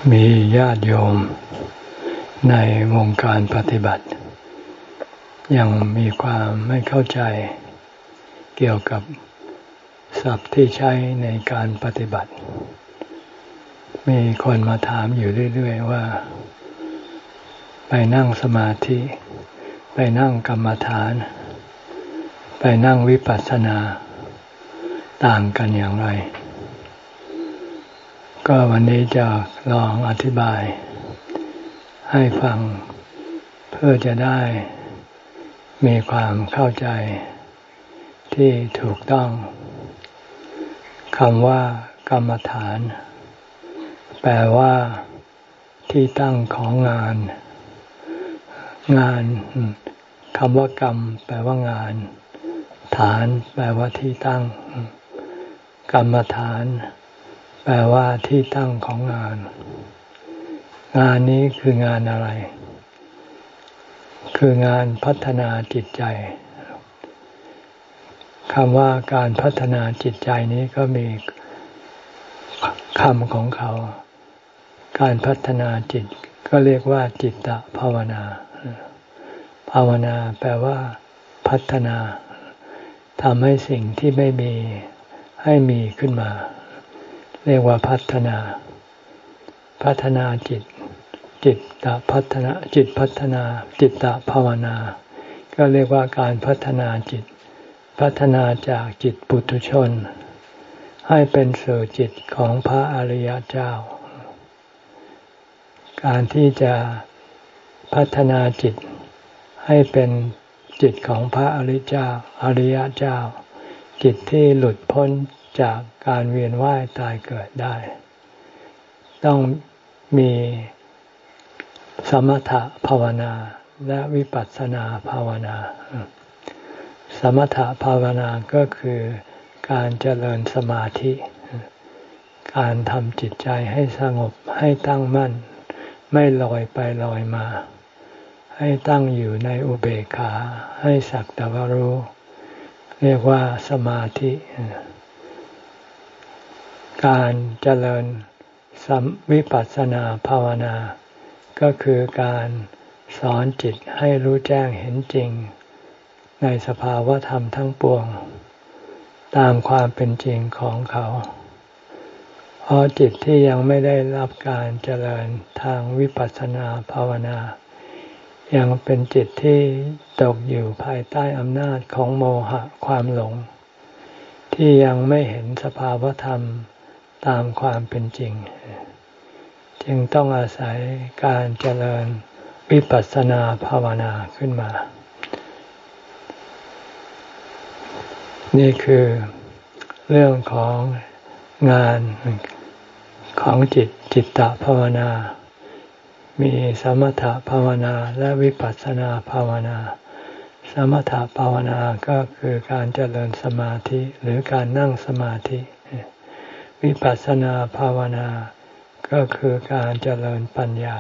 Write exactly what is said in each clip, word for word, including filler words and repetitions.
มีญาติโยมในวงการปฏิบัติยังมีความไม่เข้าใจเกี่ยวกับศัพท์ที่ใช้ในการปฏิบัติมีคนมาถามอยู่เรื่อยๆว่าไปนั่งสมาธิไปนั่งกรรมฐานไปนั่งวิปัสสนาต่างกันอย่างไรก็วันนี้จะลองอธิบายให้ฟังเพื่อจะได้มีความเข้าใจที่ถูกต้องคำว่ากรรมฐานแปลว่าที่ตั้งของงานงานคำว่ากรรมแปลว่างานฐานแปลว่าที่ตั้งกรรมฐานแปลว่าที่ตั้งของงานงานนี้คืองานอะไรคืองานพัฒนาจิตใจคำว่าการพัฒนาจิตใจนี้ก็มีคำของเขาการพัฒนาจิตก็เรียกว่าจิตตภาวนาภาวนาแปลว่าพัฒนาทำให้สิ่งที่ไม่มีให้มีขึ้นมาเรียกว่าพัฒนาพัฒนาจิตจิตตพัฒนาจิตพัฒนาจิตตภาวนาก็เรียกว่าการพัฒนาจิตพัฒนาจากจิตปุถุชนให้เป็นสู่จิตของพระอริยเจ้าการที่จะพัฒนาจิตให้เป็นจิตของพระอริยเจ้าอริยเจ้าจิตที่หลุดพ้นจากการเวียนว่ายตายเกิดได้ต้องมีสมถภาวนาและวิปัสสนาภาวนาสมถภาวนาก็คือการเจริญสมาธิการทำจิตใจให้สงบให้ตั้งมั่นไม่ลอยไปลอยมาให้ตั้งอยู่ในอุเบกขาให้สักแต่ว่ารู้เรียกว่าสมาธิการเจริญสัมวิปัสสนาภาวนาก็คือการสอนจิตให้รู้แจ้งเห็นจริงในสภาวะธรรมทั้งปวงตามความเป็นจริงของเขาเพราะจิตที่ยังไม่ได้รับการเจริญทางวิปัสสนาภาวนายังเป็นจิตที่ตกอยู่ภายใต้อำนาจของโมหะความหลงที่ยังไม่เห็นสภาวะธรรมตามความเป็นจริงจึงต้องอาศัยการเจริญวิปัสสนาภาวนาขึ้นมานี่คือเรื่องของงานของจิตจิตตภาวนามีสมถภาวนาและวิปัสสนาภาวนาสมถภาวนาก็คือการเจริญสมาธิหรือการนั่งสมาธิวิปัสสนาภาวนาก็คือการเจริญปัญญา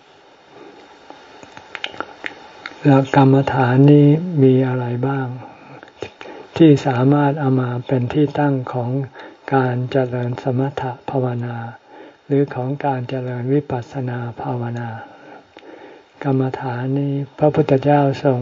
แล้วกรรมฐานนี้มีอะไรบ้างที่สามารถเอามาเป็นที่ตั้งของการเจริญสมถภาวนาหรือของการเจริญวิปัสสนาภาวนากรรมฐานนี้พระพุทธเจ้าทรง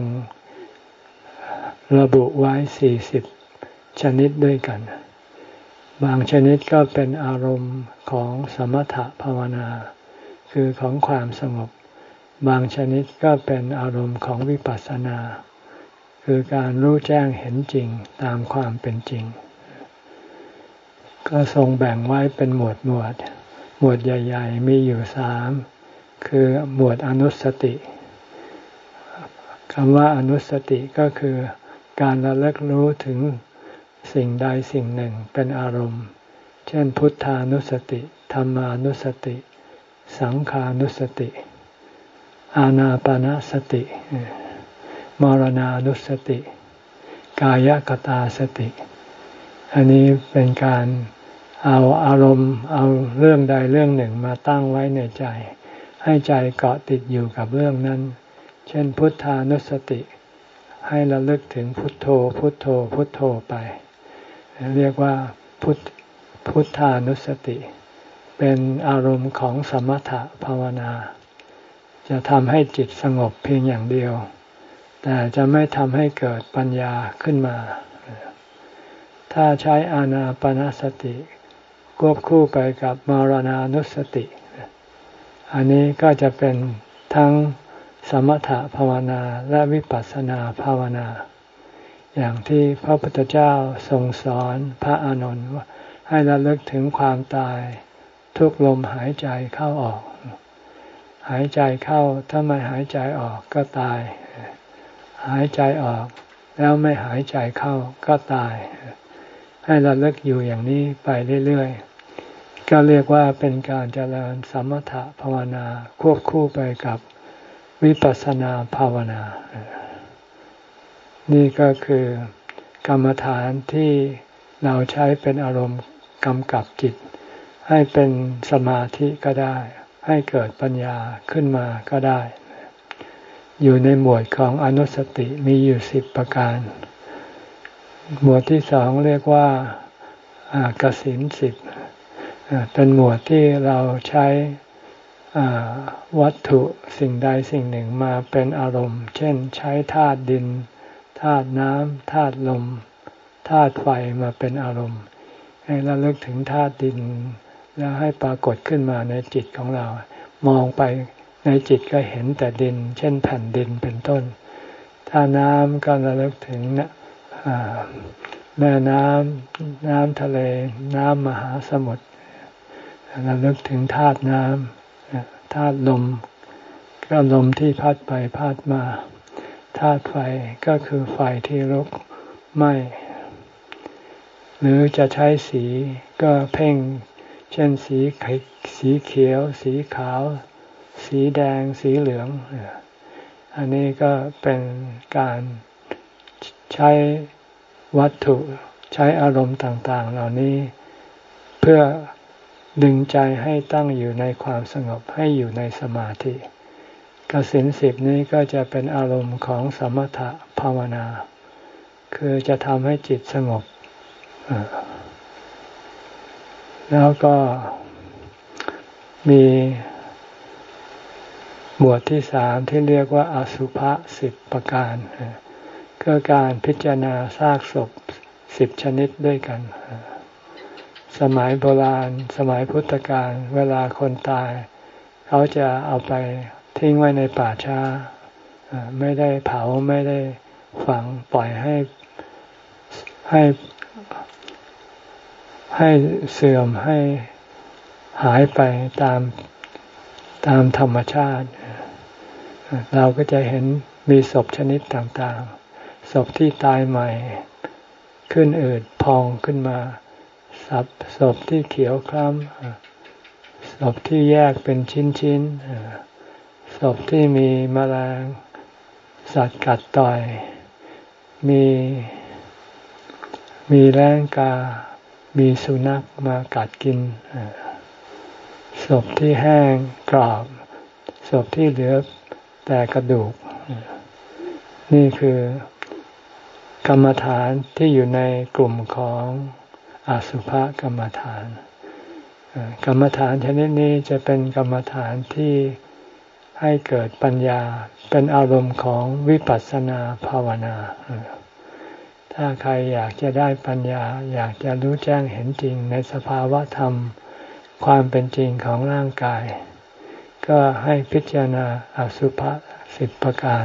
ระบุไว้สี่สิบชนิดด้วยกันบางชนิดก็เป็นอารมณ์ของสมถภาวนาคือของความสงบบางชนิดก็เป็นอารมณ์ของวิปัสสนาคือการรู้แจ้งเห็นจริงตามความเป็นจริงก็ทรงแบ่งไว้เป็นหมวดหมวดหมวดใหญ่ๆมีอยู่สามคือหมวดอนุสติคำว่าอนุสติก็คือการระลึกรู้ถึงสิ่งใดสิ่งหนึ่งเป็นอารมณ์เช่นพุทธานุสติธัมมานุสติสังขานุสติอานาปานสติมรณานุสติกายคตาสติอันนี้เป็นการเอาอารมณ์เอาเรื่องใดเรื่องหนึ่งมาตั้งไว้ในใจให้ใจเกาะติดอยู่กับเรื่องนั้นเช่นพุทธานุสติให้ระลึกถึงพุทโธพุทโธพุทโธไปเรียกว่าพุทพุทธานุสติเป็นอารมณ์ของสมถะภาวนาจะทำให้จิตสงบเพียงอย่างเดียวแต่จะไม่ทำให้เกิดปัญญาขึ้นมาถ้าใช้อานาปานสติควบคู่ไปกับมรณานุสติอันนี้ก็จะเป็นทั้งสมถะภาวนาและวิปัสสนาภาวนาอย่างที่พระพุทธเจ้าทรงสอนพระอานนท์ว่าให้ระลึกถึงความตายทุกลมหายใจเข้าออกหายใจเข้าถ้าไม่หายใจออกก็ตายหายใจออกแล้วไม่หายใจเข้าก็ตายให้ระลึกอยู่อย่างนี้ไปเรื่อยๆก็เรียกว่าเป็นการเจริญสมถะภาวนาควบคู่ไปกับวิปัสสนาภาวนานี่ก็คือกรรมฐานที่เราใช้เป็นอารมณ์กำกับจิตให้เป็นสมาธิก็ได้ให้เกิดปัญญาขึ้นมาก็ได้อยู่ในหมวดของอนุสติมีอยู่สิบประการหมวดที่สองเรียกว่ากสิณสิบเป็นหมวดที่เราใช้วัตถุสิ่งใดสิ่งหนึ่งมาเป็นอารมณ์เช่นใช้ธาตุดินธาตุน้ำธาตุลมธาตุไฟมาเป็นอารมณ์ให้ระลึกถึงธาตุดินแล้วให้ปรากฏขึ้นมาในจิตของเรามองไปในจิตก็เห็นแต่ดินเช่นแผ่นดินเป็นต้นถ้าน้ำก็ระลึกถึงแม่น้ำน้ำทะเลน้ำมหาสมุทรระลึกถึงธาตุน้ำธาตุลมก็ลมที่พัดไปพัดมาธาตุไฟก็คือไฟที่ลุกไหม้หรือจะใช้สีก็เพ่งเช่นสีสีเขียวสีขาวสีแดงสีเหลืองอันนี้ก็เป็นการใช้วัตถุใช้อารมณ์ต่างๆเหล่านี้เพื่อดึงใจให้ตั้งอยู่ในความสงบให้อยู่ในสมาธิกสิณสิบนี้ก็จะเป็นอารมณ์ของสมถะภาวนาคือจะทำให้จิตสงบแล้วก็มีหมวดที่สามที่เรียกว่าอสุภะสิบประการก็การพิจารณาซากศพสิบชนิดด้วยกันสมัยโบราณสมัยพุทธกาลเวลาคนตายเขาจะเอาไปทิ้งไว้ในป่าช้าไม่ได้เผาไม่ได้ฝังปล่อยให้ให้ให้เสื่อมให้หายไปตามตามธรรมชาติเราก็จะเห็นมีศพชนิดต่างๆศพที่ตายใหม่ขึ้นอืดพองขึ้นมาศพที่เขียวคล้ำศพที่แยกเป็นชิ้นๆศพที่มีแมลงสัตว์กัดต่อยมีมีแร้งกามีสุนัขมากัดกินศพที่แห้งกรอบศพที่เหลือแต่กระดูกนี่คือกรรมฐานที่อยู่ในกลุ่มของอสุภกรรมฐานกรรมฐานชนิดนี้จะเป็นกรรมฐานที่ให้เกิดปัญญาเป็นอารมณ์ของวิปัสสนาภาวนาถ้าใครอยากจะได้ปัญญาอยากจะรู้แจ้งเห็นจริงในสภาวะธรรมความเป็นจริงของร่างกายก็ให้พิจารณาอสุภะสิบประการ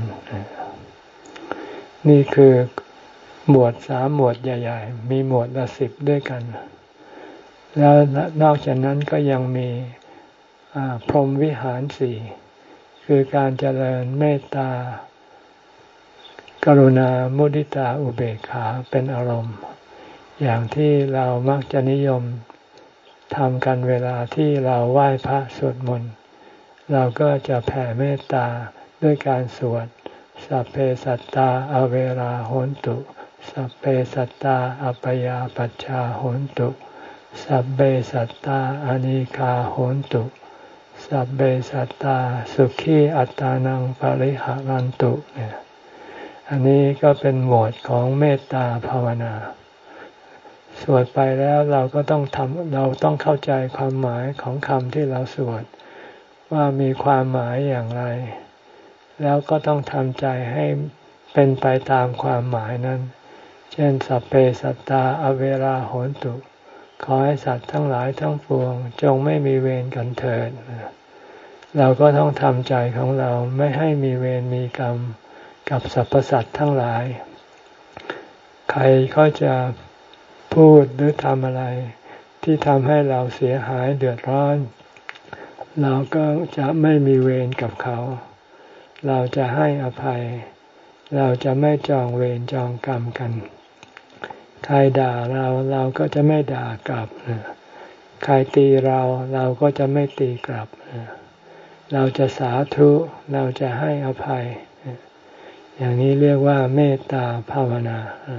นี่คือหมวดสามหมวดใหญ่ๆมีหมวดละสิบด้วยกันแล้วนอกจากนั้นก็ยังมีพรหมวิหารสี่คือการเจริญเมตตากรุณามุทิตาอุเบกขาเป็นอารมณ์อย่างที่เรามักจะนิยมทำกันเวลาที่เราไหว้พระสวดมนต์เราก็จะแผ่เมตตาด้วยการสวดสัพเพสัตตาอเวราโหนตุสัพเพสัตตาอัปปยาปัชชาโหนตุสัพเพสัตตาอนีฆาโหนตุสัพเพสัตตาสุขีอัตตานังปริหารันตุเนี่ยอันนี้ก็เป็นหมวดของเมตตาภาวนาสวดไปแล้วเราก็ต้องทำเราต้องเข้าใจความหมายของคำที่เราสวดว่ามีความหมายอย่างไรแล้วก็ต้องทำใจให้เป็นไปตามความหมายนั้นเช่นสัพเพสัตตาอเวราโหนตุขอให้สัตว์ทั้งหลายทั้งปวงจงไม่มีเวรกันเถิดเราก็ต้องทำใจของเราไม่ให้มีเวรมีกรรมกับสรรพสัตว์ทั้งหลายใครเขาจะพูดหรือทำอะไรที่ทำให้เราเสียหายเดือดร้อนเราก็จะไม่มีเวรกับเขาเราจะให้อภัยเราจะไม่จองเวรจองกรรมกันใครด่าเราเราก็จะไม่ด่ากลับใครตีเราเราก็จะไม่ตีกลับเราจะสาธุเราจะให้อภัยอย่างนี้เรียกว่าเมตตาภาวนา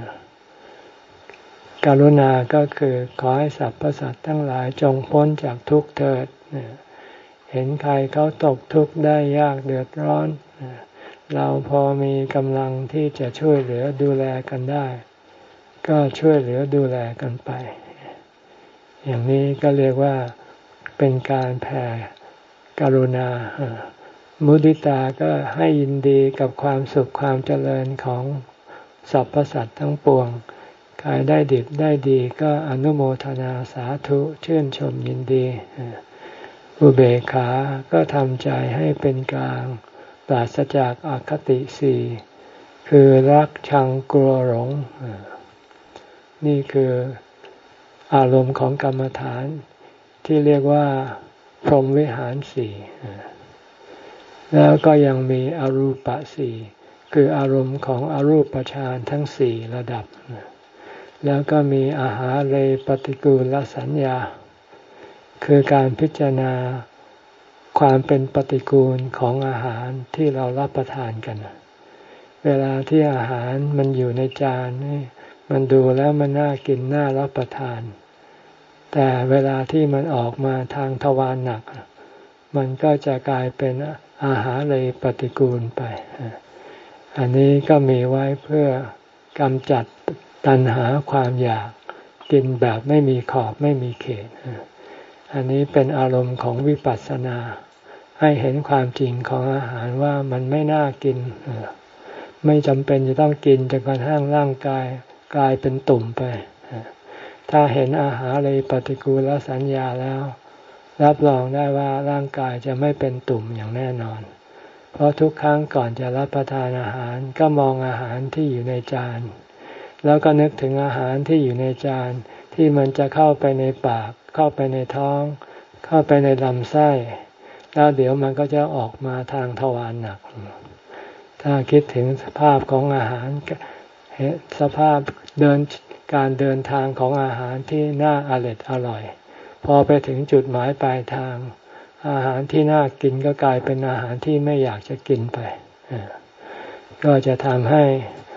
กรุณาก็คือขอให้สรรพสัตว์ทั้งหลายจงพ้นจากทุกข์เถิดเห็นใครเขาตกทุกข์ได้ยากเดือดร้อนเราพอมีกำลังที่จะช่วยเหลือดูแลกันได้ก็ช่วยเหลือดูแลกันไปอย่างนี้ก็เรียกว่าเป็นการแผ่กรุณามุทิตาก็ให้ยินดีกับความสุขความเจริญของสรรพสัตว์ทั้งปวงใครได้ดิบได้ดีก็อนุโมทนาสาธุชื่นชมยินดีอุเบกขาก็ทำใจให้เป็นกลางปราศจากอคติสี่คือรักชังกลัวหลงนี่คืออารมณ์ของกรรมฐานที่เรียกว่าพรหมวิหารสี่แล้วก็ยังมีอรูปสี่คืออารมณ์ของอรูปฌานทั้งสี่ระดับแล้วก็มีอาหารเรปฏิกูลสัญญาคือการพิจารณาความเป็นปฏิกูลของอาหารที่เรารับประทานกันเวลาที่อาหารมันอยู่ในจานนี่มันดูแล้วมันน่ากินน่ารับประทานแต่เวลาที่มันออกมาทางทวารหนักมันก็จะกลายเป็นอาหารเลยปฏิกูลไปอันนี้ก็มีไว้เพื่อกำจัดตัณหาความอยากกินแบบไม่มีขอบไม่มีเขตอันนี้เป็นอารมณ์ของวิปัสสนาให้เห็นความจริงของอาหารว่ามันไม่น่ากินไม่จำเป็นจะต้องกินจนกระทั่งร่างกายกลายเป็นตุ่มไปถ้าเห็นอาหารเลยปฏิกูลสัญญาแล้วรับรองได้ว่าร่างกายจะไม่เป็นตุ่มอย่างแน่นอนเพราะทุกครั้งก่อนจะรับประทานอาหารก็มองอาหารที่อยู่ในจานแล้วก็นึกถึงอาหารที่อยู่ในจานที่มันจะเข้าไปในปากเข้าไปในท้องเข้าไปในลำไส้แล้วเดี๋ยวมันก็จะออกมาทางทวารหนักถ้าคิดถึงสภาพของอาหารสภาพเดินการเดินทางของอาหารที่น่าอร่อยอร่อยพอไปถึงจุดหมายปลายทางอาหารที่น่ากินก็กลายเป็นอาหารที่ไม่อยากจะกินไปก็จะทำให้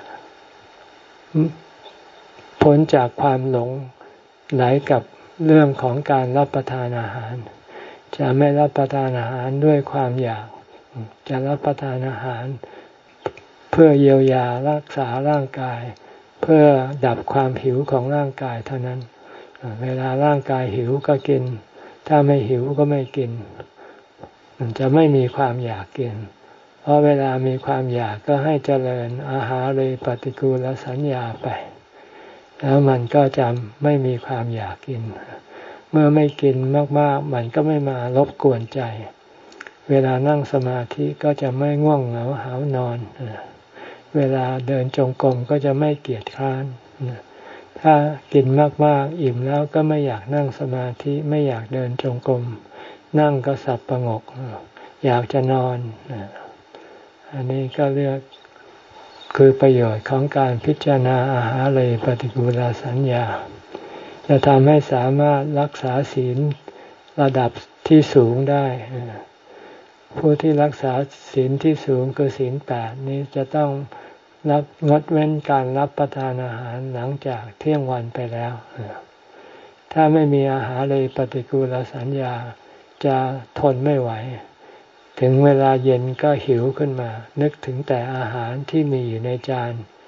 พ้นจากความหลงไหลกับเรื่องของการรับประทานอาหารจะไม่รับประทานอาหารด้วยความอยากจะรับประทานอาหารเพื่อเยียวยารักษาร่างกายเพื่อดับความหิวของร่างกายเท่านั้นเวลาร่างกายหิวก็กินถ้าไม่หิวก็ไม่กินมันจะไม่มีความอยากกินเพราะเวลามีความอยากก็ให้เจริญอาหารเลยปฏิกูลสัญญาไปแล้วมันก็จะไม่มีความอยากกินเมื่อไม่กินมากๆมันก็ไม่มารบกวนใจเวลานั่งสมาธิก็จะไม่ง่วงเหงาหาวนอนเวลาเดินจงกรมก็จะไม่เกียจคร้านถ้ากินมากๆอิ่มแล้วก็ไม่อยากนั่งสมาธิไม่อยากเดินจงกรมนั่งก็สับประงกอยากจะนอนอันนี้ก็เรียกคือประโยชน์ของการพิจารณาอาหารเลยปฏิกูลสัญญาจะทำให้สามารถรักษาศีลระดับที่สูงได้ผู้ที่รักษาศีลที่สูงคือศีลแปดนี้จะต้องรับงดเว้นการรับประทานอาหารหลังจากเที่ยงวันไปแล้วถ้าไม่มีอาหารเลยปฏิกูลสัญญาจะทนไม่ไหวถึงเวลาเย็นก็หิวขึ้นมานึกถึงแต่อาหารที่มีอยู่ในจาน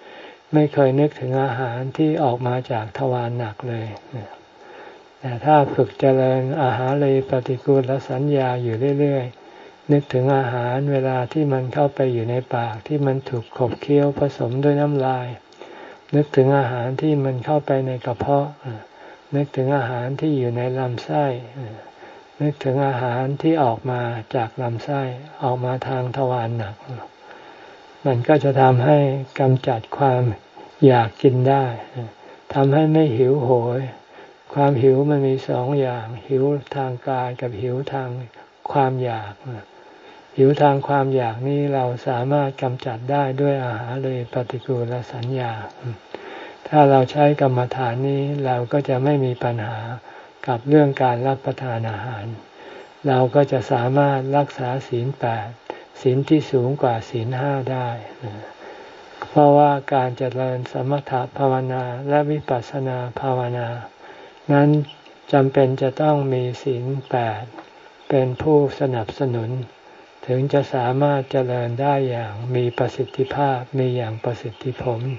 ไม่เคยนึกถึงอาหารที่ออกมาจากทวารหนักเลยแต่ถ้าฝึกเจริญอาหารเลยปฏิกูลสัญญาอยู่เรื่อยๆนึกถึงอาหารเวลาที่มันเข้าไปอยู่ในปากที่มันถูกขบเคี้ยวผสมด้วยน้ำลายนึกถึงอาหารที่มันเข้าไปในกระเพาะนึกถึงอาหารที่อยู่ในลำไส้นึกถึงอาหารที่ออกมาจากลำไส้ออกมาทางทวารหนักมันก็จะทำให้กำจัดความอยากกินได้ทำให้ไม่หิวโหยความหิวมันมีสองอย่างหิวทางกายกับหิวทางความอยากหิวทางความอยากนี้เราสามารถกำจัดได้ด้วยอาหารเลยปฏิกูลสัญญาถ้าเราใช้กรรมฐานนี้เราก็จะไม่มีปัญหากับเรื่องการรับประทานอาหารเราก็จะสามารถรักษาศีลแปดศีลที่สูงกว่าศีลห้าได้เพราะว่าการเจริญสมถภาวนาและวิปัสสนาภาวนานั้นจำเป็นจะต้องมีศีลแปดเป็นผู้สนับสนุนถึงจะสามารถเจริญได้อย่างมีประสิทธิภาพมีอย่างประสิทธิผล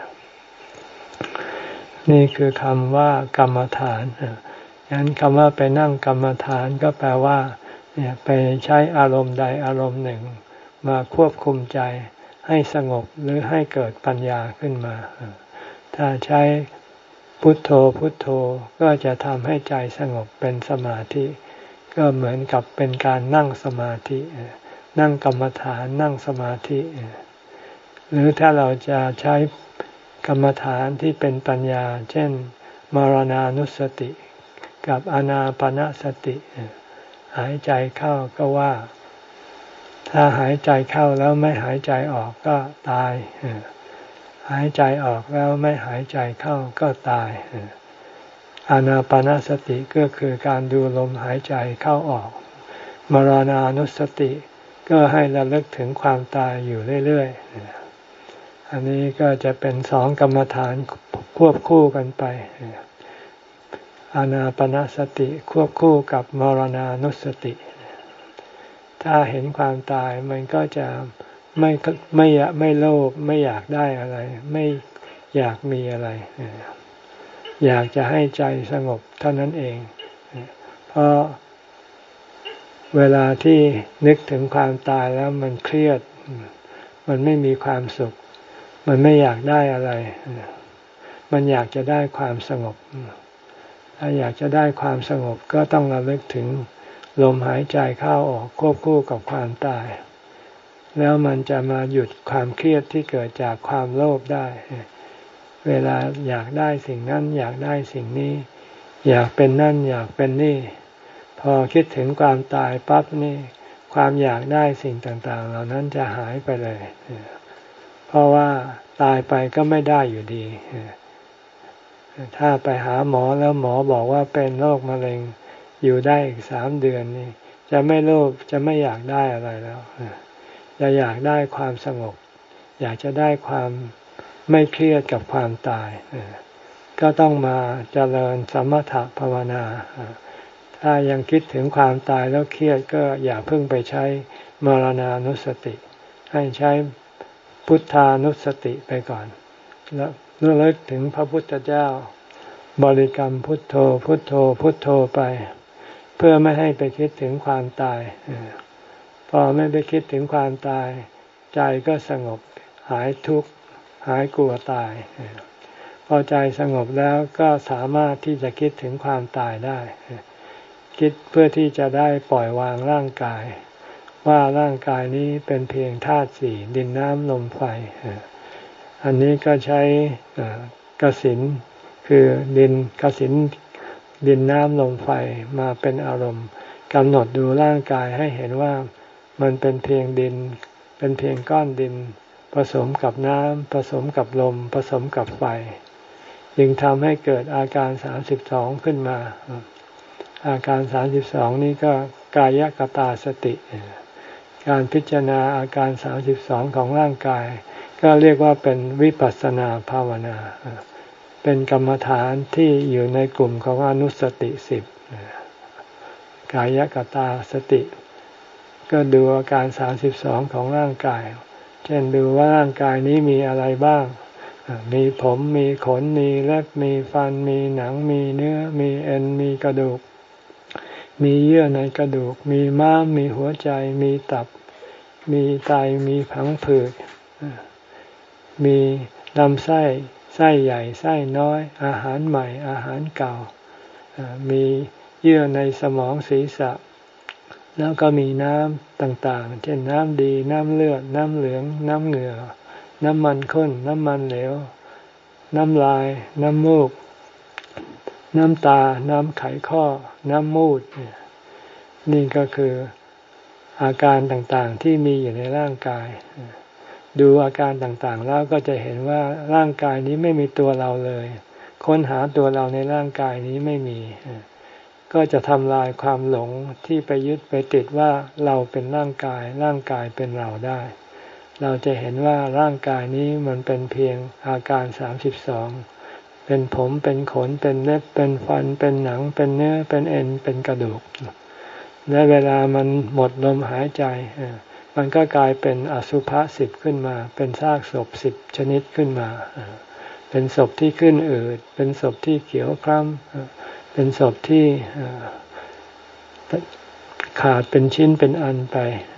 นี่คือคำว่ากรรมฐานงั้นคำว่าไปนั่งกรรมฐานก็แปลว่าเนี่ยไปใช้อารมณ์ใดอารมณ์หนึ่งมาควบคุมใจให้สงบหรือให้เกิดปัญญาขึ้นมาถ้าใช้พุทโธพุทโธก็จะทำให้ใจสงบเป็นสมาธิก็เหมือนกับเป็นการนั่งสมาธินั่งกรรมฐานนั่งสมาธิหรือถ้าเราจะใช้กรรมฐานที่เป็นปัญญาเช่นมรณานุสติกับอานาปานสติหายใจเข้าก็ว่าถ้าหายใจเข้าแล้วไม่หายใจออกก็ตายหายใจออกแล้วไม่หายใจเข้าก็ตายอานาปานสติก็คือการดูลมหายใจเข้าออกมรณานุสติก็ให้ระลึกถึงความตายอยู่เรื่อยๆอันนี้ก็จะเป็นสองกรรมฐานควบคู่กันไปอานาปานสติควบคู่กับมรณานุสติถ้าเห็นความตายมันก็จะไม่ไม่อยากไม่โลภไม่อยากได้อะไรไม่อยากมีอะไรอยากจะให้ใจสงบเท่านั้นเองเพราะเวลาที่นึกถึงความตายแล้วมันเครียดมันไม่มีความสุขมันไม่อยากได้อะไรมันอยากจะได้ความสงบถ้าอยากจะได้ความสงบก็ต้องระลึกถึงลมหายใจเข้าออกควบคู่กับความตายแล้วมันจะมาหยุดความเครียดที่เกิดจากความโลภได้เวลาอยากได้สิ่งนั้นอยากได้สิ่งนี้อยากเป็นนั่นอยากเป็นนี่พอคิดถึงความตายปั๊บนี่ความอยากได้สิ่งต่างๆเหล่านั้นจะหายไปเลยเพราะว่าตายไปก็ไม่ได้อยู่ดีถ้าไปหาหมอแล้วหมอบอกว่าเป็นโรคมะเร็งอยู่ได้อีกสามเดือนนี่จะไม่โลภจะไม่อยากได้อะไรแล้วจะอยากได้ความสงบอยากจะได้ความไม่เครียดกับความตายก็ต้องมาเจริญสมถภาวนาถ้ายังคิดถึงความตายแล้วเครียดก็อย่าเพิ่งไปใช้มรณานุสติให้ใช้พุทธานุสติไปก่อนแล้วระลึกถึงพระพุทธเจ้าบริกรรมพุทโธพุทโธพุทโธไปเพื่อไม่ให้ไปคิดถึงความตายพอไม่ไปคิดถึงความตายใจก็สงบหายทุกข์หายกลัวตายพอใจสงบแล้วก็สามารถที่จะคิดถึงความตายได้คิดเพื่อที่จะได้ปล่อยวางร่างกายว่าร่างกายนี้เป็นเพียงธาตุสี่ดินน้ำลมไฟอันนี้ก็ใช้กสิณคือดินกสิณดินน้ำลมไฟมาเป็นอารมณ์กำหนดดูร่างกายให้เห็นว่ามันเป็นเพียงดินเป็นเพียงก้อนดินผสมกับน้ำผสมกับลมผสมกับไฟจึงทำให้เกิดอาการสามสิบสองขึ้นมาอาการสามสิบสองนี้ก็กายกตาสติการพิจารณาอาการสามสิบสองของร่างกายก็เรียกว่าเป็นวิปัสสนาภาวนาเป็นกรรมฐานที่อยู่ในกลุ่มของอนุสติสิบกายกตาสติก็ดูอาการสามสิบสองของร่างกายเช่นดูว่าร่างกายนี้มีอะไรบ้างมีผมมีขนมีเล็บมีฟันมีหนังมีเนื้อมีเอ็นมีกระดูกมีเยื่อในกระดูกมีม้ามมีหัวใจมีตับมีไตมีผังผืดมีลำไส้ไส้ใหญ่ไส้น้อยอาหารใหม่อาหารเก่ามีเยื่อในสมองศีรษะแล้วก็มีน้ำต่างๆเช่นน้ำดีน้ำเลือดน้ำเหลืองน้ำเหงื่อน้ำมันข้นน้ำมันเหลวน้ำลายน้ำมูกน้ำตาน้ำไขข้อน้ำมูดนี่ก็คืออาการต่างๆที่มีอยู่ในร่างกายดูอาการต่างๆแล้วก็จะเห็นว่าร่างกายนี้ไม่มีตัวเราเลยค้นหาตัวเราในร่างกายนี้ไม่มีก็จะทำลายความหลงที่ไปยึดไปติดว่าเราเป็นร่างกายร่างกายเป็นเราได้เราจะเห็นว่าร่างกายนี้มันเป็นเพียงอาการสามสิบสองเป็นผมเป็นขนเป็นเล็บเป็นฟันเป็นหนังเป็นเนื้อเป็นเอ็นเป็นกระดูกและเวลามันหมดลมหายใจมันก็กลายเป็นอสุภะสิบขึ้นมาเป็นซากศพสิบชนิดขึ้นมาเป็นศพที่ขึ้นอืดเป็นศพที่เขียวคล้ำเป็นศพที่ขาดเป็นชิ้นเป็นอันไป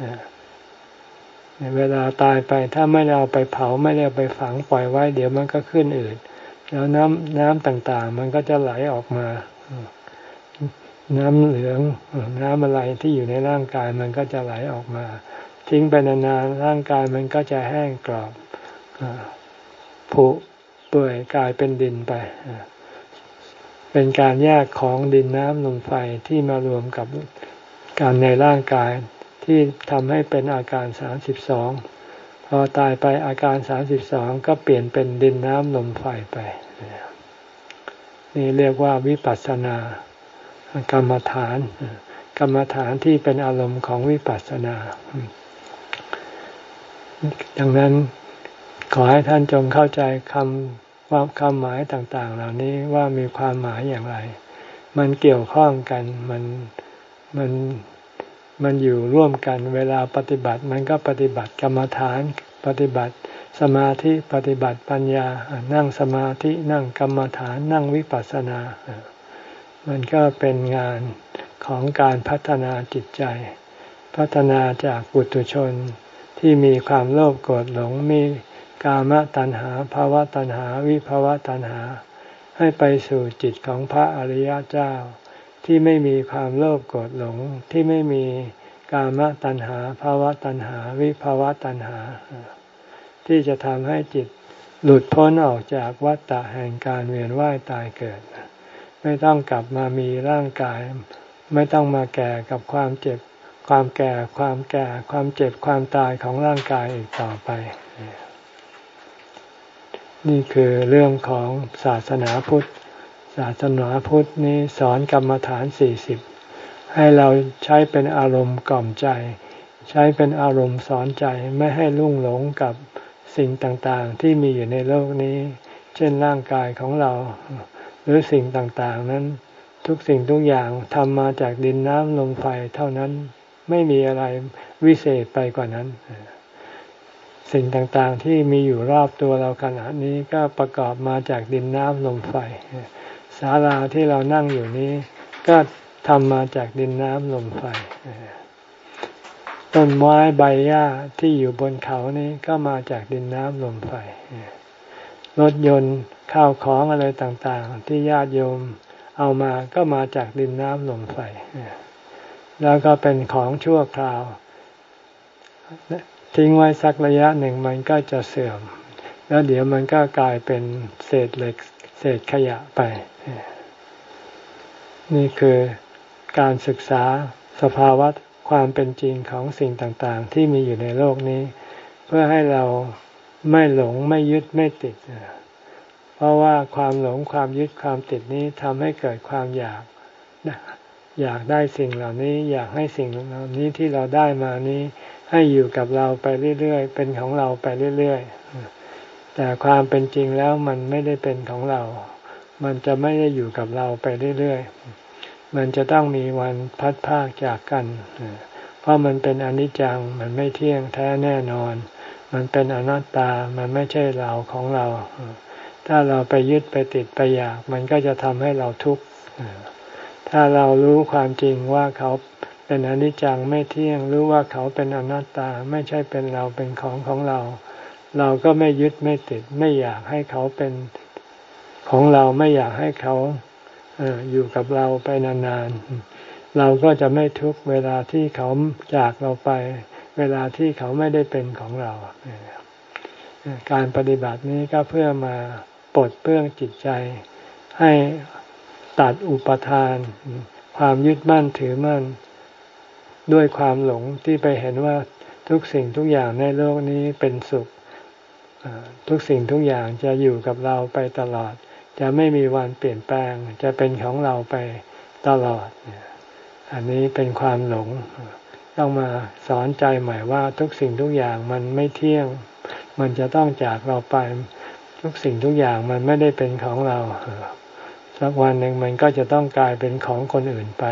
เวลาตายไปถ้าไม่ได้เอาไปเผาไม่ได้เอาไปฝังปล่อยไว้เดี๋ยวมันก็ขึ้นอืดแล้วน้ำน้ำต่างๆมันก็จะไหลออกมาน้ำเหลืองน้ำอะไรที่อยู่ในร่างกายมันก็จะไหลออกมาทิ้งไปนานๆร่างกายมันก็จะแห้งกรอบผุเปื่อยกลายเป็นดินไปเป็นการแยกของดินน้ำลมไฟที่มารวมกับการในร่างกายที่ทำให้เป็นอาการสามสิบสองพอตายไปอาการสามสิบสองก็เปลี่ยนเป็นดินน้ำลมไฟไปนี่เรียกว่าวิปัสสนากรรมฐานกรรมฐานที่เป็นอารมณ์ของวิปัสสนาดังนั้นขอให้ท่านจงเข้าใจคำว่าคำหมายต่างๆเหล่านี้ว่ามีความหมายอย่างไรมันเกี่ยวข้องกันมันมันมันอยู่ร่วมกันเวลาปฏิบัติมันก็ปฏิบัติกรรมฐานปฏิบัติสมาธิปฏิบัติปัญญานั่งสมาธินั่งกรรมฐานนั่งวิปัสสนามันก็เป็นงานของการพัฒนาจิตใจพัฒนาจากปุถุชนที่มีความโลภโกรธหลงมีกามตัณหาภาวะตัณหาวิภาวะตัณหาให้ไปสู่จิตของพระอริยเจ้าที่ไม่มีความโลภโกรธหลงที่ไม่มีกามตัณหาภาวะตัณหาวิภาวะตัณหาที่จะทำให้จิตหลุดพ้นออกจากวัฏฏะแห่งการเวียนว่ายตายเกิดไม่ต้องกลับมามีร่างกายไม่ต้องมาแก่กับความเจ็บความแก่ความแก่ความเจ็บความตายของร่างกายอีกต่อไปนี่คือเรื่องของศาสนาพุทธศาสนาพุทธนี้สอนกรรมฐานสี่สิบให้เราใช้เป็นอารมณ์กล่อมใจใช้เป็นอารมณ์สอนใจไม่ให้ลุ่งหลงกับสิ่งต่างๆที่มีอยู่ในโลกนี้เช่นร่างกายของเราหรือสิ่งต่างๆนั้นทุกสิ่งทุกอย่างทำมาจากดินน้ำลมไฟเท่านั้นไม่มีอะไรวิเศษไปกว่านั้นสิ่งต่างๆที่มีอยู่รอบตัวเราขณะนี้ก็ประกอบมาจากดินน้ำลมไฟศาลาที่เรานั่งอยู่นี้ก็ทำมาจากดินน้ำลมไฟต้นไม้ใบหญ้าที่อยู่บนเขานี้ก็มาจากดินน้ำลมไฟรถยนต์ข้าวของอะไรต่างๆที่ญาติโยมเอามาก็มาจากดินน้ำลมไฟแล้วก็เป็นของชั่วคราวทิ้งไว้สักระยะหนึ่งมันก็จะเสื่อมแล้วเดี๋ยวมันก็กลายเป็นเศษเหล็กเศษขยะไปนี่คือการศึกษาสภาวะความเป็นจริงของสิ่งต่างๆที่มีอยู่ในโลกนี้เพื่อให้เราไม่หลงไม่ยึดไม่ติดเพราะว่าความหลงความยึดความติดนี้ทำให้เกิดความอยากอยากได้สิ่งเหล่านี้อยากให้สิ่งเหล่านี้ที่เราได้มานี้ให้อยู่กับเราไปเรื่อยๆเป็นของเราไปเรื่อยๆแต่ความเป็นจริงแล้วมันไม่ได้เป็นของเรามันจะไม่ได้อยู่กับเราไปเรื่อยๆมันจะต้องมีวันพัดพรากจากกันเพราะมันเป็นอนิจจังมันไม่เที่ยงแท้แน่นอนมันเป็นอนัตตามันไม่ใช่เราของเราถ้าเราไปยึดไปติดไปอยากมันก็จะทำให้เราทุกข์ถ้าเรารู้ความจริงว่าเขาเป็นอนิจจังไม่เที่ยงรู้ว่าเขาเป็นอนัตตาไม่ใช่เป็นเราเป็นของของเราเราก็ไม่ยึดไม่ติดไม่อยากให้เขาเป็นของเราไม่อยากให้เขาเอ่ออยู่กับเราไปนานๆเราก็จะไม่ทุกข์เวลาที่เขาจากเราไปเวลาที่เขาไม่ได้เป็นของเราการปฏิบัตินี้ก็เพื่อมาปลดเปลื้องจิตใจให้ตัดอุปทานความยึดมั่นถือมั่นด้วยความหลงที่ไปเห็นว่าทุกสิ่งทุกอย่างในโลกนี้เป็นสุขทุกสิ่งทุกอย่างจะอยู่กับเราไปตลอดจะไม่มีวันเปลี่ยนแปลงจะเป็นของเราไปตลอดอันนี้เป็นความหลงต้องมาสอนใจใหม่ว่าทุกสิ่งทุกอย่างมันไม่เที่ยงมันจะต้องจากเราไปทุกสิ่งทุกอย่างมันไม่ได้เป็นของเราสักวันหนึ่งมันก็จะต้องกลายเป็นของคนอื่นไป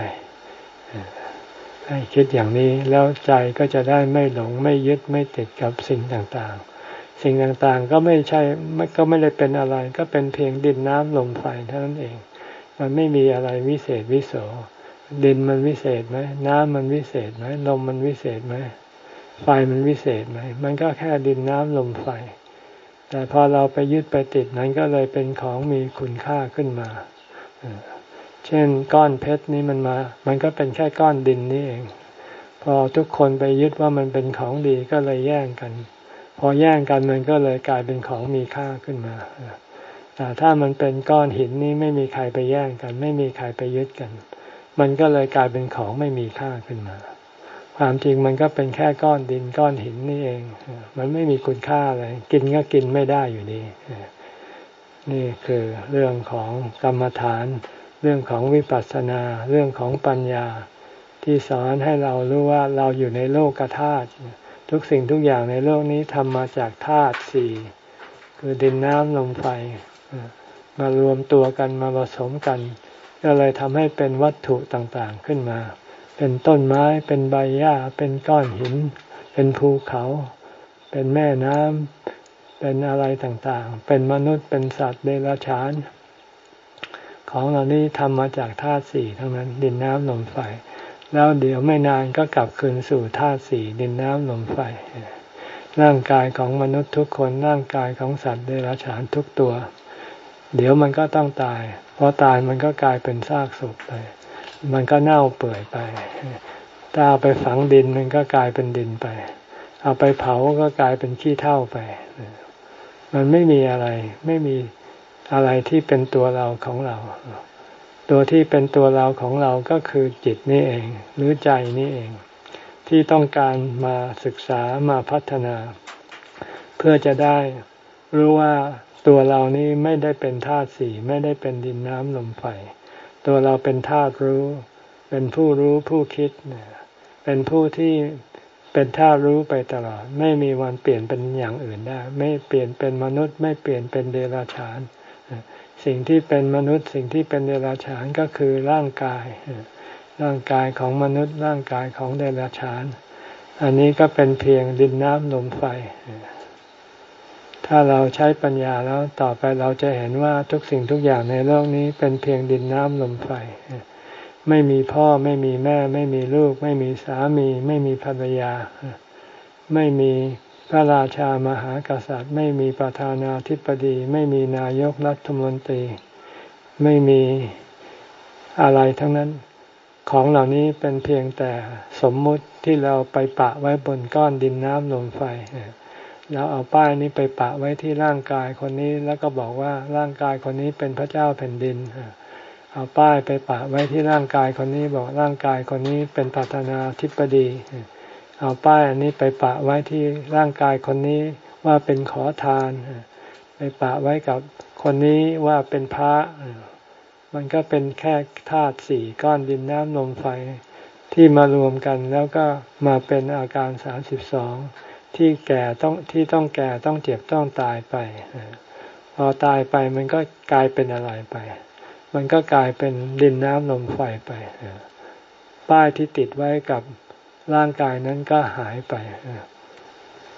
ให้คิดอย่างนี้แล้วใจก็จะได้ไม่หลงไม่ยึดไม่ติดกับสิ่งต่างๆสิ่งต่างๆก็ไม่ใช่ก็ไม่ได้เป็นอะไรก็เป็นเพียงดินน้ำลมไฟเท่านั้นเองมันไม่มีอะไรวิเศษวิโสดินมันวิเศษไหมน้ำมันวิเศษไหมลมมันวิเศษไหมไฟมันวิเศษไหมมันก็แค่ดินน้ำลมไฟแต่พอเราไปยึดไปติดนั้นก็เลยเป็นของมีคุณค่าขึ้นมาเช่นก้อนเพชรนี้มันมามันก็เป็นแค่ก้อนดินนี่เองพอทุกคนไปยึดว่ามันเป็นของดีก็เลยแย่งกันพอแย่งกันมันก็เลยกลายเป็นของมีค่าขึ้นมาแต่ถ้ามันเป็นก้อนหินนี่ไม่มีใครไปแย่งกันไม่มีใครไปยึดกันมันก็เลยกลายเป็นของไม่มีค่าขึ้นมาความจริงมันก็เป็นแค่ก้อนดินก้อนหินนี่เองมันไม่มีคุณค่าอะไรกินก็กินไม่ได้อยู่ดีนี่คือเรื่องของกรรมฐานเรื่องของวิปัสสนาเรื่องของปัญญาที่สอนให้เรารู้ว่าเราอยู่ในโลกธาตุทุกสิ่งทุกอย่างในโลกนี้ทำมาจากธาตุสี่คือดินน้ำลมไฟมารวมตัวกันมาผสมกันก็เลยทำให้เป็นวัตถุต่างๆขึ้นมาเป็นต้นไม้เป็นใบหญ้าเป็นก้อนหินเป็นภูเขาเป็นแม่น้ำเป็นอะไรต่างๆเป็นมนุษย์เป็นสัตว์เดรัจฉานของเหล่านี้ทำมาจากธาตุสี่ทั้งนั้นดินน้ำลมไฟแล้วเดี๋ยวไม่นานก็กลับคืนสู่ธาตุสี่ดินน้ำลมไฟร่างกายของมนุษย์ทุกคนร่างกายของสัตว์เดรัจฉานทุกตัวเดี๋ยวมันก็ต้องตายพอตายมันก็กลายเป็นซากศพไปมันก็เน่าเปื่อยไปถ้าเอาไปฝังดินมันก็กลายเป็นดินไปเอาไปเผาก็กลายเป็นขี้เถ้าไปมันไม่มีอะไรไม่มีอะไรที่เป็นตัวเราของเราตัวที่เป็นตัวเราของเราก็คือจิตนี่เองหรือใจนี่เองที่ต้องการมาศึกษามาพัฒนาเพื่อจะได้รู้ว่าตัวเรานี้ไม่ได้เป็นธาตุสี่ไม่ได้เป็นดินน้ำลมไฟตัวเราเป็นธาตุรู้เป็นผู้รู้ผู้คิดเป็นผู้ที่เป็นธาตุรู้ไปตลอดไม่มีวันเปลี่ยนเป็นอย่างอื่นได้ไม่เปลี่ยนเป็นมนุษย์ไม่เปลี่ยนเป็นเดรัจฉานสิ่งที่เป็นมนุษย์สิ่งที่เป็นเดรัจฉานก็คือร่างกายร่างกายของมนุษย์ร่างกายของเดรัจฉานอันนี้ก็เป็นเพียงดินน้ำลมไฟถ้าเราใช้ปัญญาแล้วต่อไปเราจะเห็นว่าทุกสิ่งทุกอย่างในโลกนี้เป็นเพียงดินน้ำลมไฟไม่มีพ่อไม่มีแม่ไม่มีลูกไม่มีสามีไม่มีภรรยาไม่มีพระราชามหากษัตริย์ไม่มีประธานาธิบดีไม่มีนายกรัฐมนตรีไม่มีอะไรทั้งนั้นของเหล่านี้เป็นเพียงแต่สมมุติที่เราไปปะไว้บนก้อนดินน้ำลมไฟแล้วเอาป้ายนี้ไปปะไว้ที่ร่างกายคนนี้แล้วก็บอกว่าร่างกายคนนี้เป็นพระเจ้าแผ่นดินเอาป้ายไปปะไว้ที่ร่างกายคนนี้บอกร่างกายคนนี้เป็นประธานาธิบดีเอาป้ายอันนี้ไปปะไว้ที่ร่างกายคนนี้ว่าเป็นขอทานไปปะไว้กับคนนี้ว่าเป็นพระมันก็เป็นแค่ธาตุสี่ก้อนดินน้ำลมไฟที่มารวมกันแล้วก็มาเป็นอาการสามสิบสองที่แก่ต้องที่ต้องแก่ต้องเจ็บต้องตายไปพอตายไปมันก็กลายเป็นอะไรไปมันก็กลายเป็นดินน้ำลมไฟไปป้ายที่ติดไว้กับร่างกายนั้นก็หายไป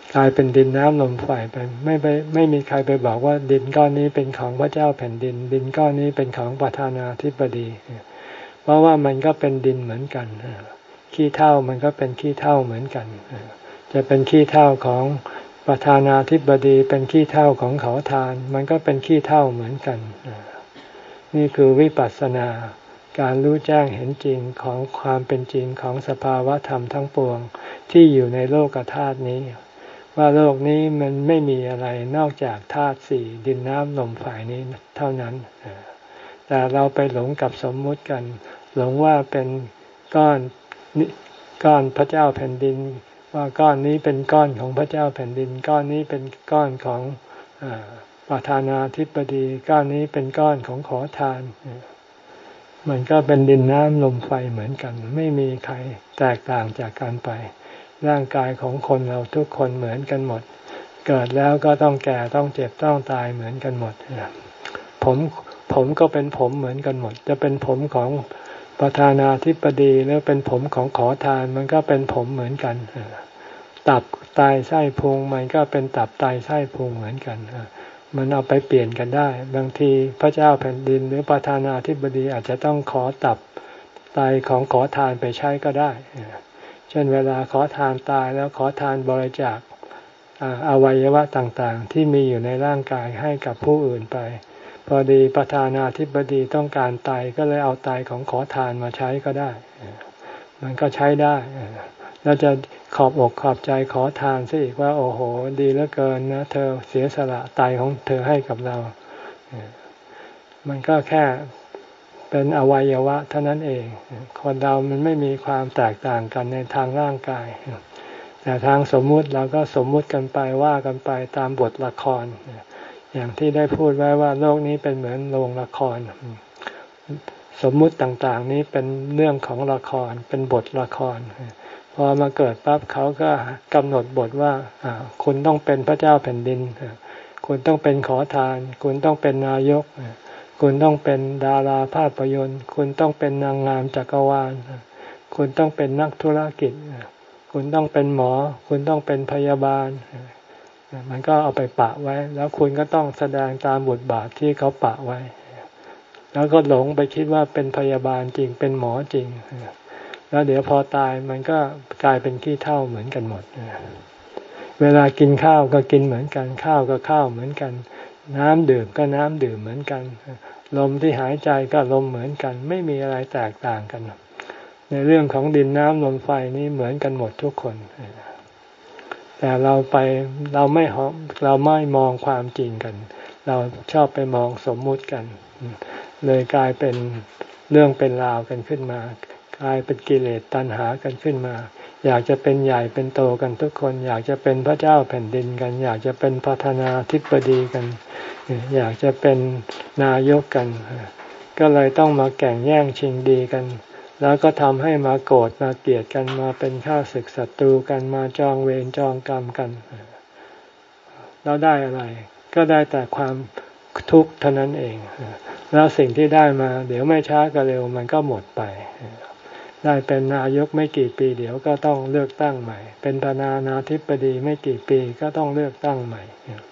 กลายเป็นดินน้ำลมไฟไปไม่ไปไม่มีใครไปบอกว่าดินก้อนนี้เป็นของพระเจ้าแผ่นดินดินก้อนนี้เป็นของประธานาธิบดีเพราะว่ามันก็เป็นดินเหมือนกันขี้เถ้ามันก็เป็นขี้เถ้าเหมือนกันจะเป็นขี้เถ้าของประธานาธิบดีเป็นขี้เถ้าของขอทานมันก็เป็นขี้เถ้าเหมือนกันนี่คือวิปัสสนาการรู้แจ้งเห็นจริงของความเป็นจริงของสภาวะธรรมทั้งปวงที่อยู่ในโลกธาตุนี้ว่าโลกนี้มันไม่มีอะไรนอกจากธาตุสี่ดินน้ำลมไฟนี้เท่านั้นแต่เราไปหลงกับสมมุติกันหลงว่าเป็นก้อนก้อนพระเจ้าแผ่นดินว่าก้อนนี้เป็นก้อนของพระเจ้าแผ่นดินก้อนนี้เป็นก้อนของประธานาธิบดีก้อนนี้เป็นก้อนของขอทานมันก็เป็นดินน้ำลมไฟเหมือนกันไม่มีใครแตกต่างจากกันไปร่างกายของคนเราทุกคนเหมือนกันหมดเกิดแล้วก็ต้องแก่ต้องเจ็บต้องตายเหมือนกันหมดผมผมก็เป็นผมเหมือนกันหมดจะเป็นผมของประธานาธิบดีหรือเป็นผมของขอทานมันก็เป็นผมเหมือนกันตับไตไส้พุงมันก็เป็นตับไตไส้พุงเหมือนกันมันเอาไปเปลี่ยนกันได้บางทีพระเจ้าแผ่นดินหรือประธานาธิบดีอาจจะต้องขอตับไตของขอทานไปใช้ก็ได้เช่นเวลาขอทานตายแล้วขอทานบริจาคอวัยวะต่างๆที่มีอยู่ในร่างกายให้กับผู้อื่นไปพอดีประธานาธิบดีต้องการไตก็เลยเอาไตของขอทานมาใช้ก็ได้มันก็ใช้ได้แล้วจะขอบอกขอบใจขอทานซะอีกว่าโอ้โหดีเหลือเกินนะเธอเสียสละไตของเธอให้กับเรามันก็แค่เป็นอวัยวะเท่านั้นเองคนเรามันไม่มีความแตกต่างกันในทางร่างกายแต่ทางสมมุติเราก็สมมุติกันไปว่ากันไปตามบทละครอย่างที่ได้พูดไว้ว่าโลกนี้เป็นเหมือนโรงละครสมมุติต่างๆนี้เป็นเรื่องของละครเป็นบทละครพอมาเกิดปั๊บเขาก็กำหนดบทว่าคุณต้องเป็นพระเจ้าแผ่นดินคุณต้องเป็นขอทานคุณต้องเป็นนายกคุณต้องเป็นดาราภาพยนตร์คุณต้องเป็นนางงามจักรวาลคุณต้องเป็นนักธุรกิจคุณต้องเป็นหมอคุณต้องเป็นพยาบาลมันก็เอาไปปะไว้แล้วคุณก็ต้องแสดงตามบทบาทที่เขาปะไว้แล้วก็หลงไปคิดว่าเป็นพยาบาลจริงเป็นหมอจริงแล้วเดี๋ยวพอตายมันก็กลายเป็นขี้เถ้าเหมือนกันหมดเวลากินข้าวก็กินเหมือนกันข้าวก็ข้าวเหมือนกันน้ำดื่มก็น้ำดื่มเหมือนกันลมที่หายใจก็ลมเหมือนกันไม่มีอะไรแตกต่างกันในเรื่องของดินน้ำลมไฟนี้เหมือนกันหมดทุกคนแต่เราไปเราไม่เราไม่มองความจริงกันเราชอบไปมองสมมุติกันเลยกลายเป็นเรื่องเป็นราวกันขึ้นมากลายเป็นกิเลสตัณหากันขึ้นมาอยากจะเป็นใหญ่เป็นโตกันทุกคนอยากจะเป็นพระเจ้าแผ่นดินกันอยากจะเป็นประธานาธิบดีกันอยากจะเป็นนายกกันก็เลยต้องมาแข่งแย่งชิงดีกันแล้วก็ทำให้มาโกรธมาเกลียดกันมาเป็นข้าศึกศัตรูกันมาจองเวรจองกรรมกันแล้วได้อะไรก็ได้แต่ความทุกข์เท่านั้นเองแล้วสิ่งที่ได้มาเดี๋ยวไม่ช้าก็เร็วมันก็หมดไปได้เป็นนายกไม่กี่ปีเดี๋ยวก็ต้องเลือกตั้งใหม่เป็นประธานาธิบดีไม่กี่ปีก็ต้องเลือกตั้งใหม่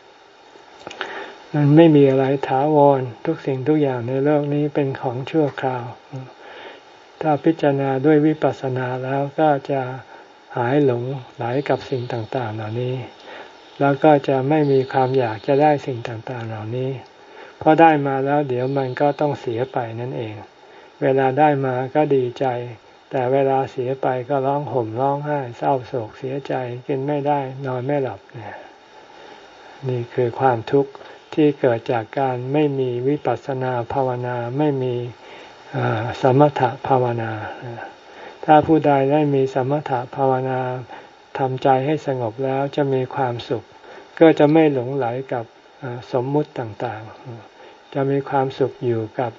มันไม่มีอะไรถาวรทุกสิ่งทุกอย่างในโลกนี้เป็นของชั่วคราวถ้าพิจารณาด้วยวิปัสสนาแล้วก็จะหายหลงไหลกับสิ่งต่างๆเหล่านี้แล้วก็จะไม่มีความอยากจะได้สิ่งต่างๆเหล่านี้เพราะได้มาแล้วเดี๋ยวมันก็ต้องเสียไปนั่นเองเวลาได้มาก็ดีใจแต่เวลาเสียไปก็ร้องห่มร้องไห้เศร้าโศกเสียใจกินไม่ได้นอนไม่หลับเนี่ยนี่คือความทุกข์ที่เกิดจากการไม่มีวิปัสสนาภาวนาไม่มีสมถภาวนาถ้าผู้ใดได้มีสมถภาวนาทำใจให้สงบแล้วจะมีความสุขก็จะไม่หลงไหลกับสมมุติต่างๆจะมีความสุขอยู่กับ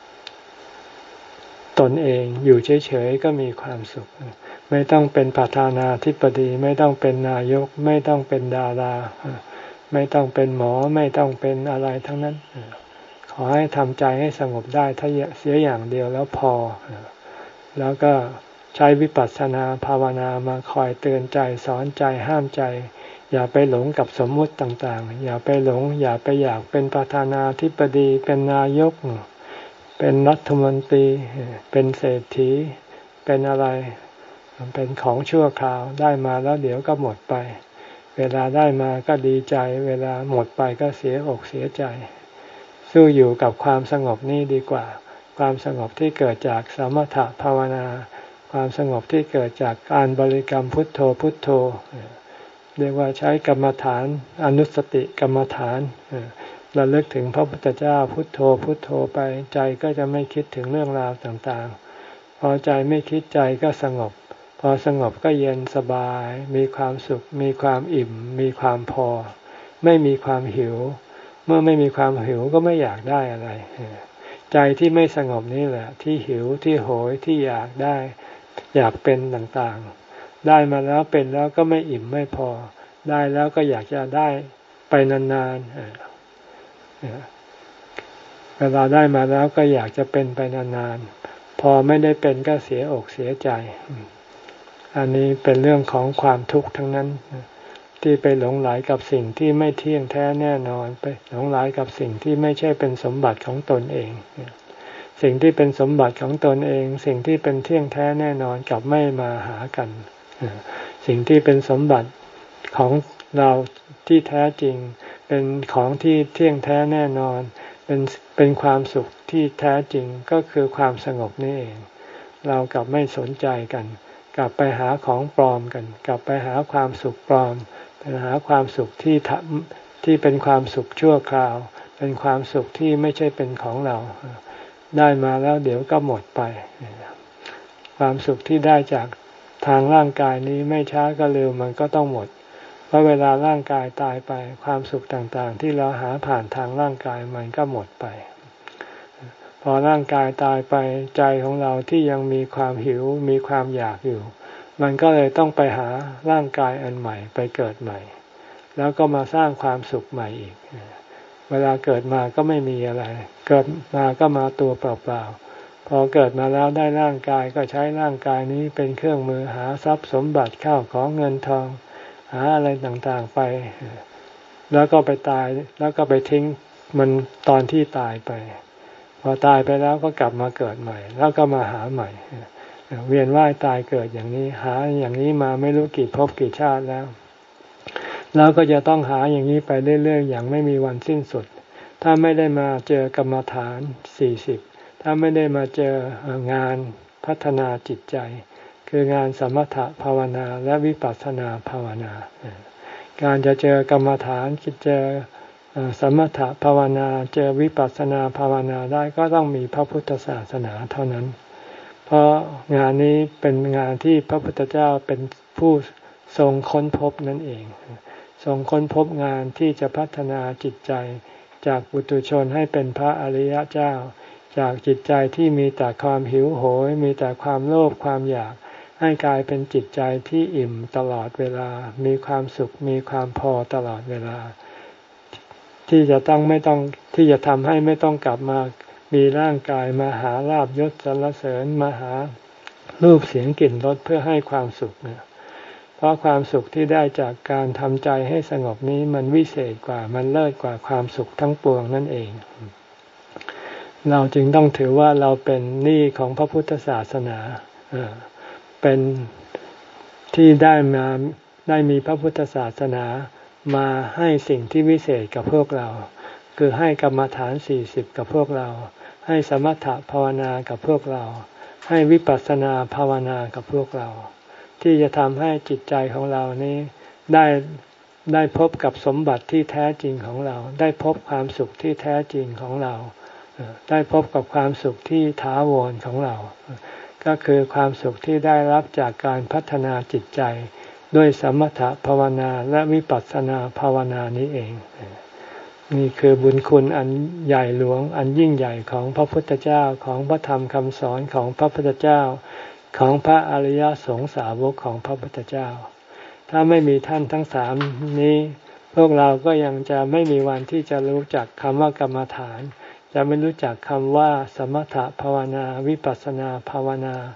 ตนเองอยู่เฉยๆก็มีความสุขไม่ต้องเป็นประธานาธิบดีไม่ต้องเป็นนายกไม่ต้องเป็นดาราไม่ต้องเป็นหมอไม่ต้องเป็นอะไรทั้งนั้นขอให้ทำใจให้สงบได้ถ้าเสียอย่างเดียวแล้วพอแล้วก็ใช้วิปัสสนาภาวนามาคอยเตือนใจสอนใจห้ามใจอย่าไปหลงกับสมมุติต่างๆอย่าไปหลงอย่าไปอยากเป็นประธานาธิบดีเป็นนายกเป็นรัฐมนตรีเป็นเศรษฐีเป็นอะไรเป็นของชั่วคราวได้มาแล้วเดี๋ยวก็หมดไปเวลาได้มาก็ดีใจเวลาหมดไปก็เสียอกเสียใจสู้อยู่กับความสงบนี่ดีกว่าความสงบที่เกิดจากสมถะภาวนาความสงบที่เกิดจากการบริกรรมพุทโธพุทโธเรียกว่าใช้กรรมฐานอนุสติกรรมฐานระลึกถึงพระพุทธเจ้าพุทโธพุทโธไปใจก็จะไม่คิดถึงเรื่องราวต่างๆพอใจไม่คิดใจก็สงบพอสงบก็เย็นสบายมีความสุขมีความอิ่มมีความพอไม่มีความหิวเมื่อไม่มีความหิวก็ไม่อยากได้อะไรใจที่ไม่สงบนี่แหละที่หิวที่โหยที่อยากได้อยากเป็นต่างๆได้มาแล้วเป็นแล้วก็ไม่อิ่มไม่พอได้แล้วก็อยากจะได้ไปนานๆเวลาได้มาแล้วก็อยากจะเป็นไปนานๆพอไม่ได้เป็นก็เสียอกเสียใจอันนี้เป็นเรื่องของความทุกข์ทั้งนั้นที่ไปหลงไหลกับสิ่งที่ไม่เที่ยงแท้แน่นอนไปหลงไหลกับสิ่งที่ไม่ใช่เป็นสมบัติของตนเองสิ่งที่เป็นสมบัติของตนเองสิ่งที่เป็นเที่ยงแท้แน่นอนกลับไม่มาหากันสิ่งที่เป็นสมบัติของเราที่แท้จริงเป็นของที่เที่ยงแท้แน่นอนเป็นเป็นความสุขที่แท้จริงก็คือความสงบนี่เองเรากลับไม่สนใจกันกลับไปหาของปลอมกันกลับไปหาความสุขปลอมไปหาความสุขที่ที่เป็นความสุขชั่วคราวเป็นความสุขที่ไม่ใช่เป็นของเราได้มาแล้วเดี๋ยวก็หมดไปความสุขที่ได้จากทางร่างกายนี้ไม่ช้าก็เร็วมันก็ต้องหมดเพราะเวลาร่างกายตายไปความสุขต่างๆที่เราหาผ่านทางร่างกายมันก็หมดไปพอร่างกายตายไปใจของเราที่ยังมีความหิวมีความอยากอยู่มันก็เลยต้องไปหาร่างกายอันใหม่ไปเกิดใหม่แล้วก็มาสร้างความสุขใหม่อีกเวลาเกิดมาก็ไม่มีอะไรเกิดมาก็มาตัวเปล่าๆพอเกิดมาแล้วได้ร่างกายก็ใช้ร่างกายนี้เป็นเครื่องมือหาทรัพย์สมบัติข้าวของเงินทองหาอะไรต่างๆไปแล้วก็ไปตายแล้วก็ไปทิ้งมันตอนที่ตายไปพอตายไปแล้วก็กลับมาเกิดใหม่แล้วก็มาหาใหม่เวียนว่ายตายเกิดอย่างนี้หาอย่างนี้มาไม่รู้กี่ภพกี่ชาติแล้วแล้วก็จะต้องหาอย่างนี้ไปเรื่อยๆอย่างไม่มีวันสิ้นสุดถ้าไม่ได้มาเจอกรรมฐานสี่สิบถ้าไม่ได้มาเจองานพัฒนาจิตใจคืองานสมถะภาวนาและวิปัสสนาภาวนาการจะเจอกรรมฐานเจอสมถะภาวนาเจอวิปัสสนาภาวนาได้ก็ต้องมีพระพุทธศาสนาเท่านั้นเพราะงานนี้เป็นงานที่พระพุทธเจ้าเป็นผู้ทรงค้นพบนั่นเองทรงค้นพบงานที่จะพัฒนาจิตใจจากปุถุชนให้เป็นพระอริยเจ้าจากจิตใจที่มีแต่ความหิวโหยมีแต่ความโลภความอยากให้กลายเป็นจิตใจที่อิ่มตลอดเวลามีความสุขมีความพอตลอดเวลาที่จะต้องไม่ต้องที่จะทำให้ไม่ต้องกลับมามีร่างกายมาหาลาภยศสรรเสริญมาหารูปเสียงกลิ่นรสเพื่อให้ความสุขเนี่ยเพราะความสุขที่ได้จากการทำใจให้สงบนี้มันวิเศษกว่ามันเลิศกว่าความสุขทั้งปวงนั่นเองเราจึงต้องถือว่าเราเป็นหนี้ของพระพุทธศาสนาเป็นที่ได้มาได้มีพระพุทธศาสนามาให้สิ่งที่วิเศษกับพวกเราคือให้กรรมฐานสี่สิบกับพวกเราให้สมถะภาวนากับพวกเราให้วิปัสสนาภาวนากับพวกเราที่จะทำให้จิตใจของเรานี้ได้ได้พบกับสมบัติที่แท้จริงของเราได้พบความสุขที่แท้จริงของเราได้พบกับความสุขที่ถาวรของเราก็คือความสุขที่ได้รับจากการพัฒนาจิตใจด้วยสมถะภาวนาและวิปัสสนาภาวนานี้เองนี่คือบุญคุณอันใหญ่หลวงอันยิ่งใหญ่ของพระพุทธเจ้าของพระธรรมคำสอนของพระพุทธเจ้าของพระอริยสงสาวกของพระพุทธเจ้าถ้าไม่มีท่านทั้งสามนี้พวกเราก็ยังจะไม่มีวันที่จะรู้จักคำว่ากรรมฐานจะไม่รู้จักคำว่าสมถะภาวนาวิปัสสนาภาวนา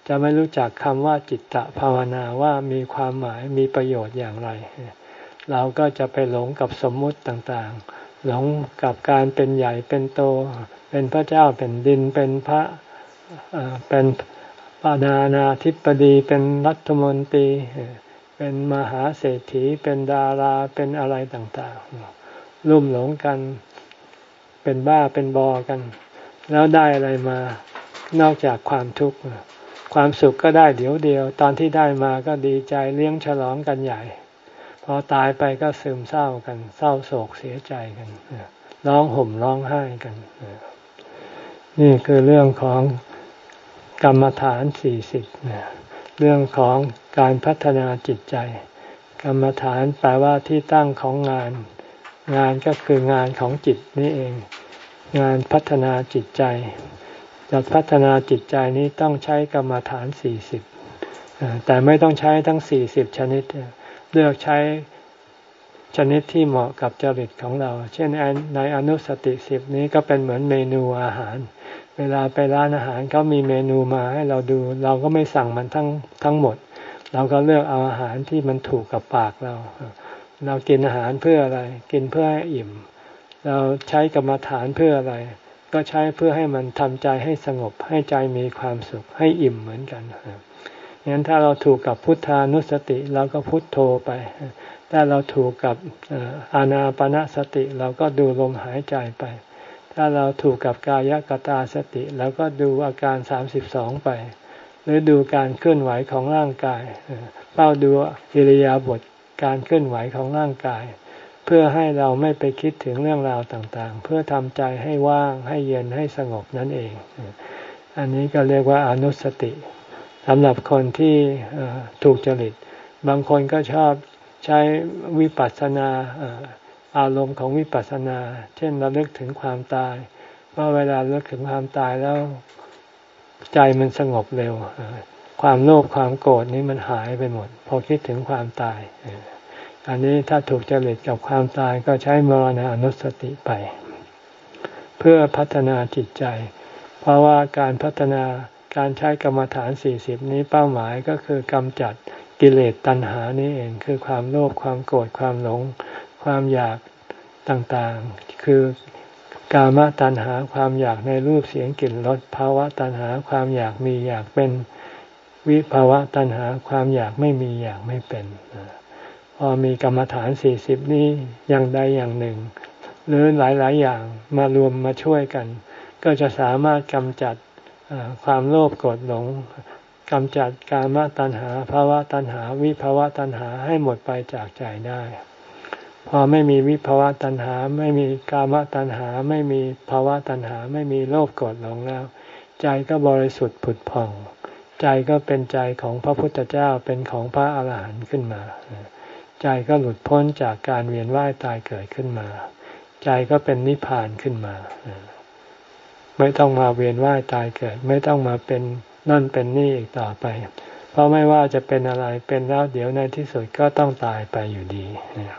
จะไม่รู้จักคำว่าจิตตภาวนาว่ามีความหมายมีประโยชน์อย่างไรเราก็จะไปหลงกับสมมุติต่างๆหลงกับการเป็นใหญ่เป็นโตเป็นพระเจ้าเป็นดินเป็นพระเป็นปานานาธิบดีเป็นรัฐมนตรีเป็นมหาเศรษฐีเป็นดาราเป็นอะไรต่างๆลุ่มหลงกันเป็นบ้าเป็นบอกันแล้วได้อะไรมานอกจากความทุกข์ความสุขก็ได้เดี๋ยวเดียวตอนที่ได้มาก็ดีใจเลี้ยงฉลองกันใหญ่พอตายไปก็ซึมเศร้ากันเศร้าโศกเสียใจกันร้องห่มร้องไห้กันนี่คือเรื่องของกรรมฐานสี่สิบเรื่องของการพัฒนาจิตใจกรรมฐานแปลว่าที่ตั้งของงานงานก็คืองานของจิตนี่เองงานพัฒนาจิตใจจะพัฒนาจิตใจนี้ต้องใช้กรรมฐานสี่สิบแต่ไม่ต้องใช้ทั้งสี่สิบชนิดเลือกใช้ชนิดที่เหมาะกับจริตของเราเช่นในอนุสติสิบนี้ก็เป็นเหมือนเมนูอาหารเวลาไปร้านอาหารเขามีเมนูมาให้เราดูเราก็ไม่สั่งมันทั้งทั้งหมดเราก็เลือกเอาอาหารที่มันถูกกับปากเราเรากินอาหารเพื่ออะไรกินเพื่อให้อิ่มเราใช้กรรมฐานเพื่ออะไรก็ใช้เพื่อให้มันทำใจให้สงบให้ใจมีความสุขให้อิ่มเหมือนกันงั้นถ้าเราถูกกับพุทธานุสติเราก็พุทโธไปถ้าเราถูกกับอานาปานสติเราก็ดูลมหายใจไปถ้าเราถูกกับกายกตาสติเราก็ดูอาการสามสิบสองไปหรือดูการเคลื่อนไหวของร่างกายเฝ้าดูอิริยาบถการเคลื่อนไหวของร่างกายเพื่อให้เราไม่ไปคิดถึงเรื่องราวต่างๆเพื่อทำใจให้ว่างให้เย็นให้สงบนั่นเองอันนี้ก็เรียกว่าอนุสติสำหรับคนที่ถูกจริตบางคนก็ชอบใช้วิปัสสนาอารมณ์ของวิปัสสนาเช่นระลึกถึงความตายว่าเวลาระลึกถึงความตายแล้วใจมันสงบเร็วความโลภความโกรธนี้มันหายไปหมดพอคิดถึงความตายอันนี้ถ้าถูกจริตกับความตายก็ใช้มรณานุสติไปเพื่อพัฒนาจิตใจเพราะว่าการพัฒนาการใช้กรรมฐานสี่สิบนี้เป้าหมายก็คือกำจัดกิเลสตัณหานี่เองคือความโลภความโกรธความหลงความอยากต่างๆคือกามตัณหาความอยากในรูปเสียงกลิ่นรสภาวะตัณหาความอยากมีอยากเป็นวิภาวะตัณหาความอยากไม่มีอยากไม่เป็นพอมีกรรมฐานสี่สิบนี้อย่างใดอย่างหนึ่งหรือหลายๆอย่างมารวมมาช่วยกันก็จะสามารถกำจัดความโลภโกรธหลงกำจัดกามตัณหาภาวะตัณหาวิภาวะตัณหาให้หมดไปจากใจได้พอไม่มีวิภาวะตัณหาไม่มีกามตัณหาไม่มีภาวะตัณหาไม่มีโลภโกรธหลงแล้วใจก็บริสุทธิ์ผุดผ่องใจก็เป็นใจของพระพุทธเจ้าเป็นของพระอรหันต์ขึ้นมาใจก็หลุดพ้นจากการเวียนว่ายตายเกิดขึ้นมาใจก็เป็นนิพพานขึ้นมาไม่ต้องมาเวียนว่ายตายเกิดไม่ต้องมาเป็นนั่นเป็นนี่อีกต่อไปเพราะไม่ว่าจะเป็นอะไรเป็นแล้วเดี๋ยวในที่สุดก็ต้องตายไปอยู่ดี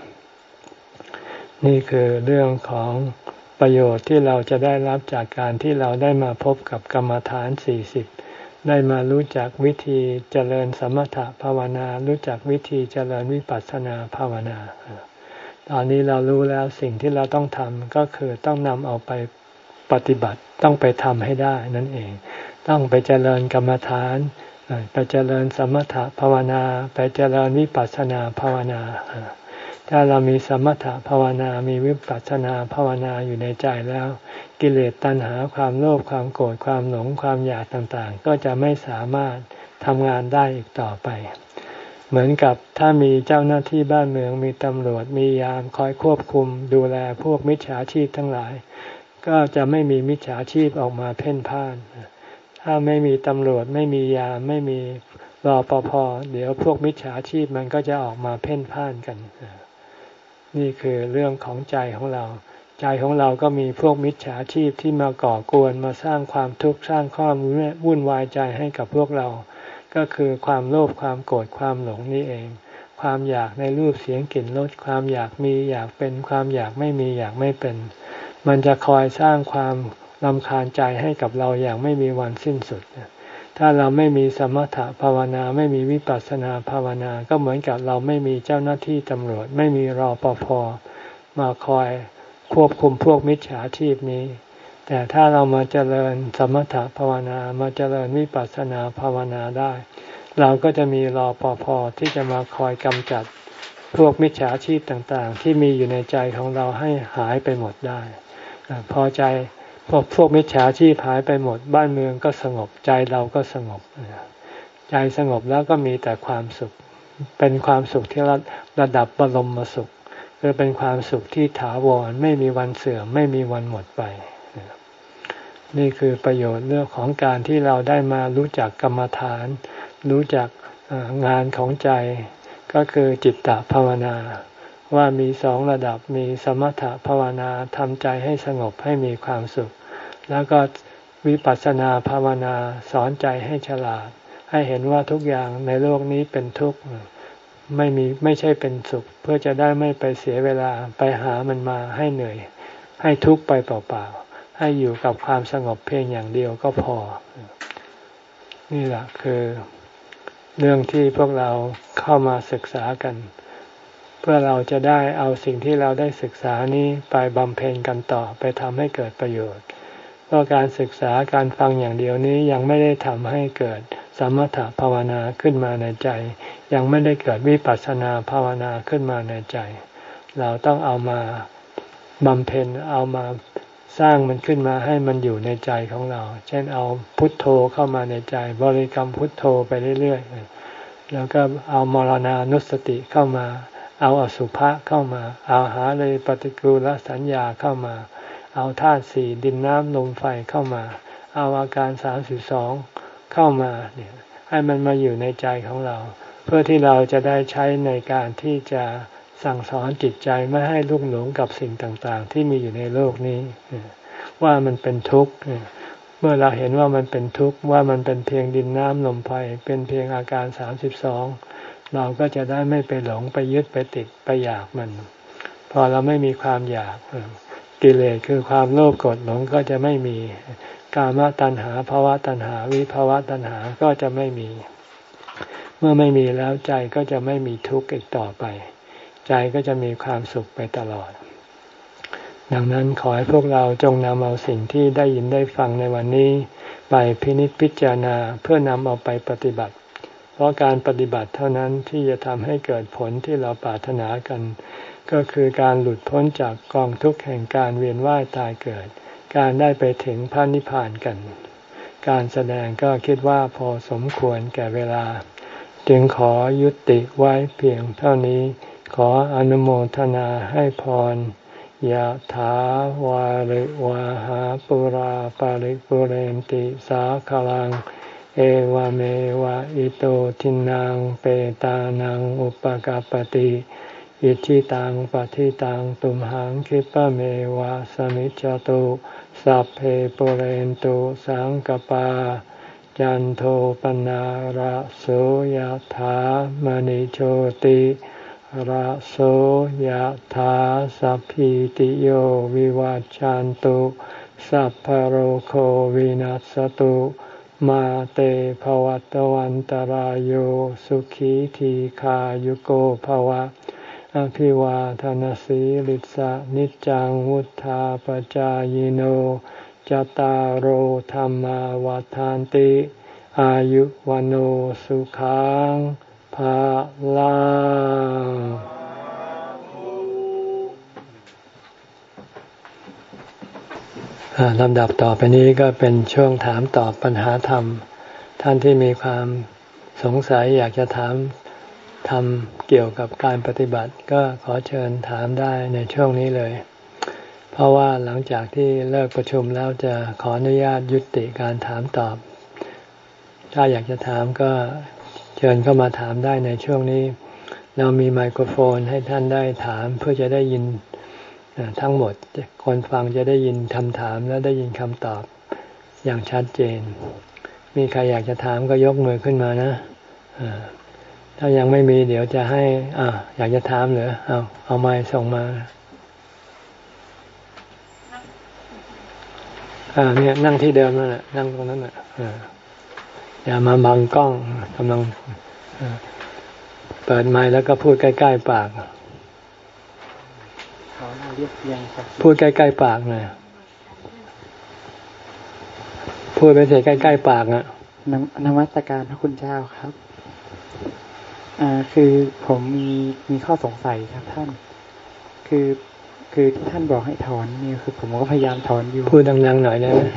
นี่คือเรื่องของประโยชน์ที่เราจะได้รับจากการที่เราได้มาพบกับกรรมฐานสี่สิบได้มารู้จักวิธีเจริญสมถะภาวนารู้จักวิธีเจริญวิปัสสนาภาวนาตอนนี้เรารู้แล้วสิ่งที่เราต้องทำก็คือต้องนำเอาไปปฏิบัติต้องไปทำให้ได้นั่นเองต้องไปเจริญกรรมฐานไปเจริญสมถะภาวนาไปเจริญวิปัสสนาภาวนาถ้าเรามีสมถะภาวนามีวิปัสสนาภาวนาอยู่ในใจแล้วกิเลสตัณหาความโลภความโกรธความหลงความอยากต่างๆก็จะไม่สามารถทำงานได้อีกต่อไปเหมือนกับถ้ามีเจ้าหน้าที่บ้านเมืองมีตำรวจมียามคอยควบคุมดูแลพวกมิจฉาชีพทั้งหลายก็จะไม่มีมิจฉาชีพออกมาเพ่นพ่านถ้าไม่มีตำรวจไม่มียามไม่มีรปภ.เดี๋ยวพวกมิจฉาชีพมันก็จะออกมาเพ่นพ่านกันนี่คือเรื่องของใจของเราใจของเราก็มีพวกมิจฉาชีพที่มาก่อกวนมาสร้างความทุกข์สร้างความวุ่นวายใจให้กับพวกเราก็คือความโลภความโกรธความหลงนี่เองความอยากในรูปเสียงกลิ่นรสความอยากมีอยากเป็นความอยากไม่มีอยากไม่เป็นมันจะคอยสร้างความรำคาญใจให้กับเราอย่างไม่มีวันสิ้นสุดถ้าเราไม่มีสมถะภาวนาไม่มีวิปัสสนาภาวนาก็เหมือนกับเราไม่มีเจ้าหน้าที่ตำรวจไม่มีรปภ.มาคอยควบคุมพวกมิจฉาชีพนี้แต่ถ้าเรามาเจริญสมถะภาวนามาเจริญวิปัสสนาภาวนาได้เราก็จะมีรปภ.ที่จะมาคอยกำจัดพวกมิจฉาชีพต่างๆที่มีอยู่ในใจของเราให้หายไปหมดได้พอใจพวกพวกมิจฉาชีพหายไปหมดบ้านเมืองก็สงบใจเราก็สงบใจสงบแล้วก็มีแต่ความสุขเป็นความสุขที่ระดับบรมสุขคือเป็นความสุขที่ถาวรไม่มีวันเสื่อมไม่มีวันหมดไปนี่คือประโยชน์เรื่องของการที่เราได้มารู้จักกรรมฐานรู้จักงานของใจก็คือจิตตภาวนาว่ามีสองระดับมีสมถภาวนาทำใจให้สงบให้มีความสุขแล้วก็วิปัสสนาภาวนาสอนใจให้ฉลาดให้เห็นว่าทุกอย่างในโลกนี้เป็นทุกข์ไม่มีไม่ใช่เป็นสุขเพื่อจะได้ไม่ไปเสียเวลาไปหามันมาให้เหนื่อยให้ทุกข์ไปเปล่าๆให้อยู่กับความสงบเพียงอย่างเดียวก็พอนี่แหละคือเรื่องที่พวกเราเข้ามาศึกษากันเพื่อเราจะได้เอาสิ่งที่เราได้ศึกษานี้ไปบำเพ็ญกันต่อไปทำให้เกิดประโยชน์เพราะการศึกษาการฟังอย่างเดียวนี้ยังไม่ได้ทำให้เกิดสมถภาวนาขึ้นมาในใจยังไม่ได้เกิดวิปัสสนาภาวนาขึ้นมาในใจเราต้องเอามาบำเพ็ญเอามาสร้างมันขึ้นมาให้มันอยู่ในใจของเราเช่นเอาพุทโธเข้ามาในใจบริกรรมพุทโธไปเรื่อยๆแล้วก็เอามรณานุสติเข้ามาเอาอสุภะเข้ามาเอาหาเลยปฏิกูลสัญญาเข้ามาเอาธาตุสี่ดินน้ำลมไฟเข้ามาเอาอาการสามสิบสองเข้ามาเนี่ยให้มันมาอยู่ในใจของเราเพื่อที่เราจะได้ใช้ในการที่จะสั่งสอนจิตใจไม่ให้ลุ่มหลงกับสิ่งต่างๆที่มีอยู่ในโลกนี้ว่ามันเป็นทุกข์เมื่อเราเห็นว่ามันเป็นทุกข์ว่ามันเป็นเพียงดินน้ำลมไฟเป็นเพียงอาการสามสิบสองเราก็จะได้ไม่ไปหลงไปยึดไปติดไปอยากมันพอเราไม่มีความอยากกิเลสคือความโลภโกรธหลงก็จะไม่มีกามตัณหาภวตัณหาวิภวตัณหาก็จะไม่มีเมื่อไม่มีแล้วใจก็จะไม่มีทุกข์อีกต่อไปใจก็จะมีความสุขไปตลอดดังนั้นขอให้พวกเราจงนำเอาสิ่งที่ได้ยินได้ฟังในวันนี้ไปพินิจพิจารณาเพื่อนำเอาไปปฏิบัติเพราะการปฏิบัติเท่านั้นที่จะทำให้เกิดผลที่เราปรารถนากันก็คือการหลุดพ้นจากกองทุกข์แห่งการเวียนว่ายตายเกิดการได้ไปถึงพระนิพพานกันการแสดงก็คิดว่าพอสมควรแก่เวลาจึงขอยุติไว้เพียงเท่านี้ขออนุโมทนาให้พรยะถาวาริวาหาปุราปาริปุเรนติสาคลังเอวเมวะอิโตทินังเปตานังอุปกัปปติอิทิตังปฏิตังตุมหังคิปะเมวะสมิจจตุสัพเพปุเรนตุสังกปาจันโทปนะระโสยถามณิโชติระโสยถาสัพพิติโยวิวัจจันตุสัพพโรโควินัสตุมาเตภวัตวันตารโยสุขีทีขายุโกภวะอภิวาทนาสีลิสะนิจังวุธาปจายโนจตารโหธรรมวาทานติอายุวันโอสุขังภาลังลำดับต่อไปนี้ก็เป็นช่วงถามตอบปัญหาธรรมท่านที่มีความสงสัยอยากจะถามธรรมเกี่ยวกับการปฏิบัติก็ขอเชิญถามได้ในช่วงนี้เลยเพราะว่าหลังจากที่เลิกประชุมแล้วจะขออนุญาตยุติการถามตอบถ้าอยากจะถามก็เชิญเข้ามาถามได้ในช่วงนี้เรามีไมโครโฟนให้ท่านได้ถามเพื่อจะได้ยินทั้งหมดคนฟังจะได้ยินคำถามและได้ยินคำตอบอย่างชัดเจนมีใครอยากจะถามก็ยกมือขึ้นมานะถ้ายังไม่มีเดี๋ยวจะให้อ่าอยากจะถามเหรอเอาเอาไมค์ส่งมาอ่าเนี่ยนั่งที่เดิมนั่นแหละนั่งตรงนั้นแหละอ่าอย่ามาบังกล้องกำลังเปิดไมค์แล้วก็พูดใกล้ๆปากพูดใกล้ๆปากหน่อยพูดไปเสียใกล้ๆปากอ่ะนนมัสการพระคุณเจ้าครับอ่าคือผมมีมีข้อสงสัยครับท่านคือคือที่ท่านบอกให้ถอนนี่คือผมก็พยายามถอนอยู่พูดดังๆหน่อยได้ไหม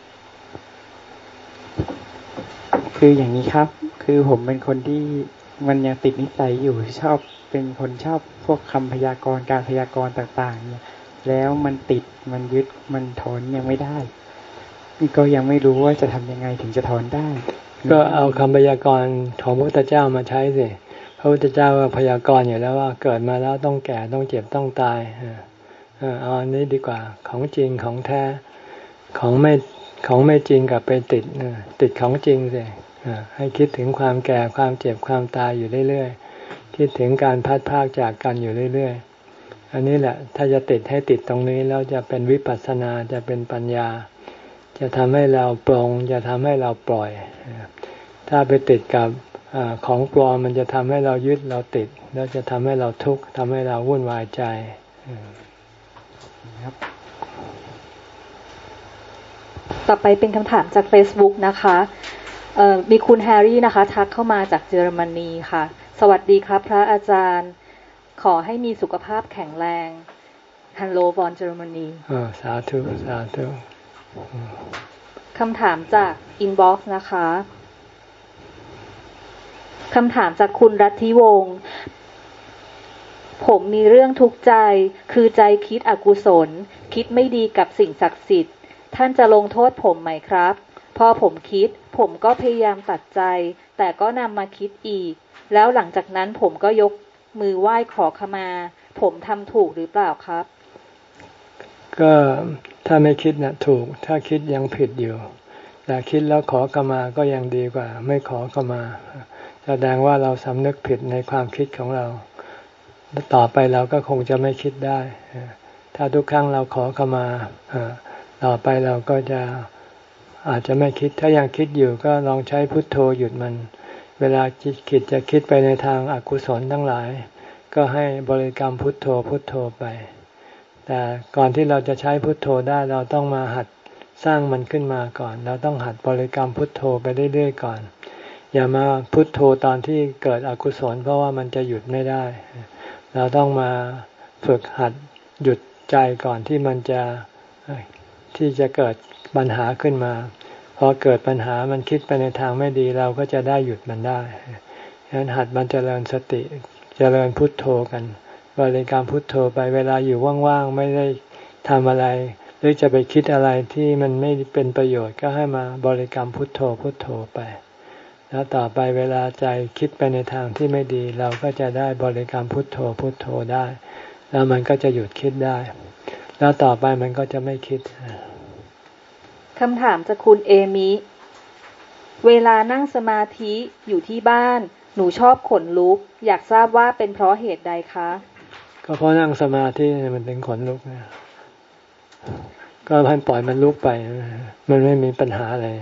คืออย่างนี้ครับคือผมเป็นคนที่มันยังติดนิสัยอยู่ชอบเป็นคนชอบพวกคำพยากรณ์การพยากรณ์ต่างๆเนี่ยแล้วมันติดมันยึดมันถอนยังไม่ได้นี่ก็ยังไม่รู้ว่าจะทำยังไงถึงจะถอนได้ก็เอาคำพยากรณ์ของพระพุทธเจ้ามาใช้สิพระพุทธเจ้าพยากรณ์อยู่แล้วว่าเกิดมาแล้วต้องแก่ต้องเจ็บต้องตายเอาอันนี้ดีกว่าของจริงของแท้ของไม่ของไม่จริงกับไปติดติดของจริงสิให้คิดถึงความแก่ความเจ็บความตายอยู่เรื่อยๆคิดถึงการพัดพรากจากกันอยู่เรื่อยๆอันนี้แหละถ้าจะติดให้ติดตรงนี้แล้วจะเป็นวิปัสสนาจะเป็นปัญญาจะทำให้เราปลงจะทำให้เราปล่อยถ้าไปติดกับอของปลอมมันจะทำให้เรายึดเราติดแล้วจะทำให้เราทุกข์ทำให้เราวุ่นวายใจครับต่อไปเป็นคำถามจาก Facebook นะคะมีคุณแฮร์รี่นะคะทักเข้ามาจากเยอรมนีค่ะสวัสดีครับพระอาจารย์ขอให้มีสุขภาพแข็งแรงฮัลโหลวอนเยอรมนีสาธุสาธุคำถามจากอินบ็อกซ์นะคะคำถามจากคุณรัตทิวงศ์ผมมีเรื่องทุกข์ใจคือใจคิดอกุศลคิดไม่ดีกับสิ่งศักดิ์สิทธิ์ท่านจะลงโทษผมไหมครับพอผมคิดผมก็พยายามตัดใจแต่ก็นำมาคิดอีกแล้วหลังจากนั้นผมก็ยกมือไหว้ขอขมาผมทำถูกหรือเปล่าครับก็ถ้าไม่คิดนะถูกถ้าคิดยังผิดอยู่แต่คิดแล้วขอขมาก็ยังดีกว่าไม่ขอขมาแสดงว่าเราสำนึกผิดในความคิดของเราต่อไปเราก็คงจะไม่คิดได้ถ้าทุกครั้งเราขอขมาต่อไปเราก็จะอาจจะไม่คิดถ้ายังคิดอยู่ก็ลองใช้พุทโธหยุดมันเวลาคิดจะคิดไปในทางอกุศลทั้งหลายก็ให้บริกรรมพุทโธพุทโธไปแต่ก่อนที่เราจะใช้พุทโธได้เราต้องมาหัดสร้างมันขึ้นมาก่อนเราต้องหัดบริกรรมพุทโธไปเรื่อยๆก่อนอย่ามาพุทโธตอนที่เกิดอกุศลเพราะว่ามันจะหยุดไม่ได้เราต้องมาฝึกหัดหยุดใจก่อนที่มันจะที่จะเกิดปัญหาขึ้นมาพอเกิดปัญหามันคิดไปในทางไม่ดีเราก็จะได้หยุดมันได้ฉะนั้นหัดมันเจริญสติเจริญพุทโธกันบริกรรมพุทโธไปเวลาอยู่ว่างๆไม่ได้ทำอะไรหรือจะไปคิดอะไรที่มันไม่เป็นประโยชน์ก็ให้มาบริกรรมพุทโธพุทโธไปแล้วต่อไปเวลาใจคิดไปในทางที่ไม่ดีเราก็จะได้บริกรรมพุทโธพุทโธได้แล้วมันก็จะหยุดคิดได้แล้วต่อไปมันก็จะไม่คิดคำถามจากคุณเอมิเวลานั่งสมาธิอยู่ที่บ้านหนูชอบขนลุกอยากทราบว่าเป็นเพราะเหตุใดคะก็เพราะนั่งสมาธิมันถึงขนลุกนะก็ให้ปล่อยมันลุกไปมันไม่มีปัญหาอะไร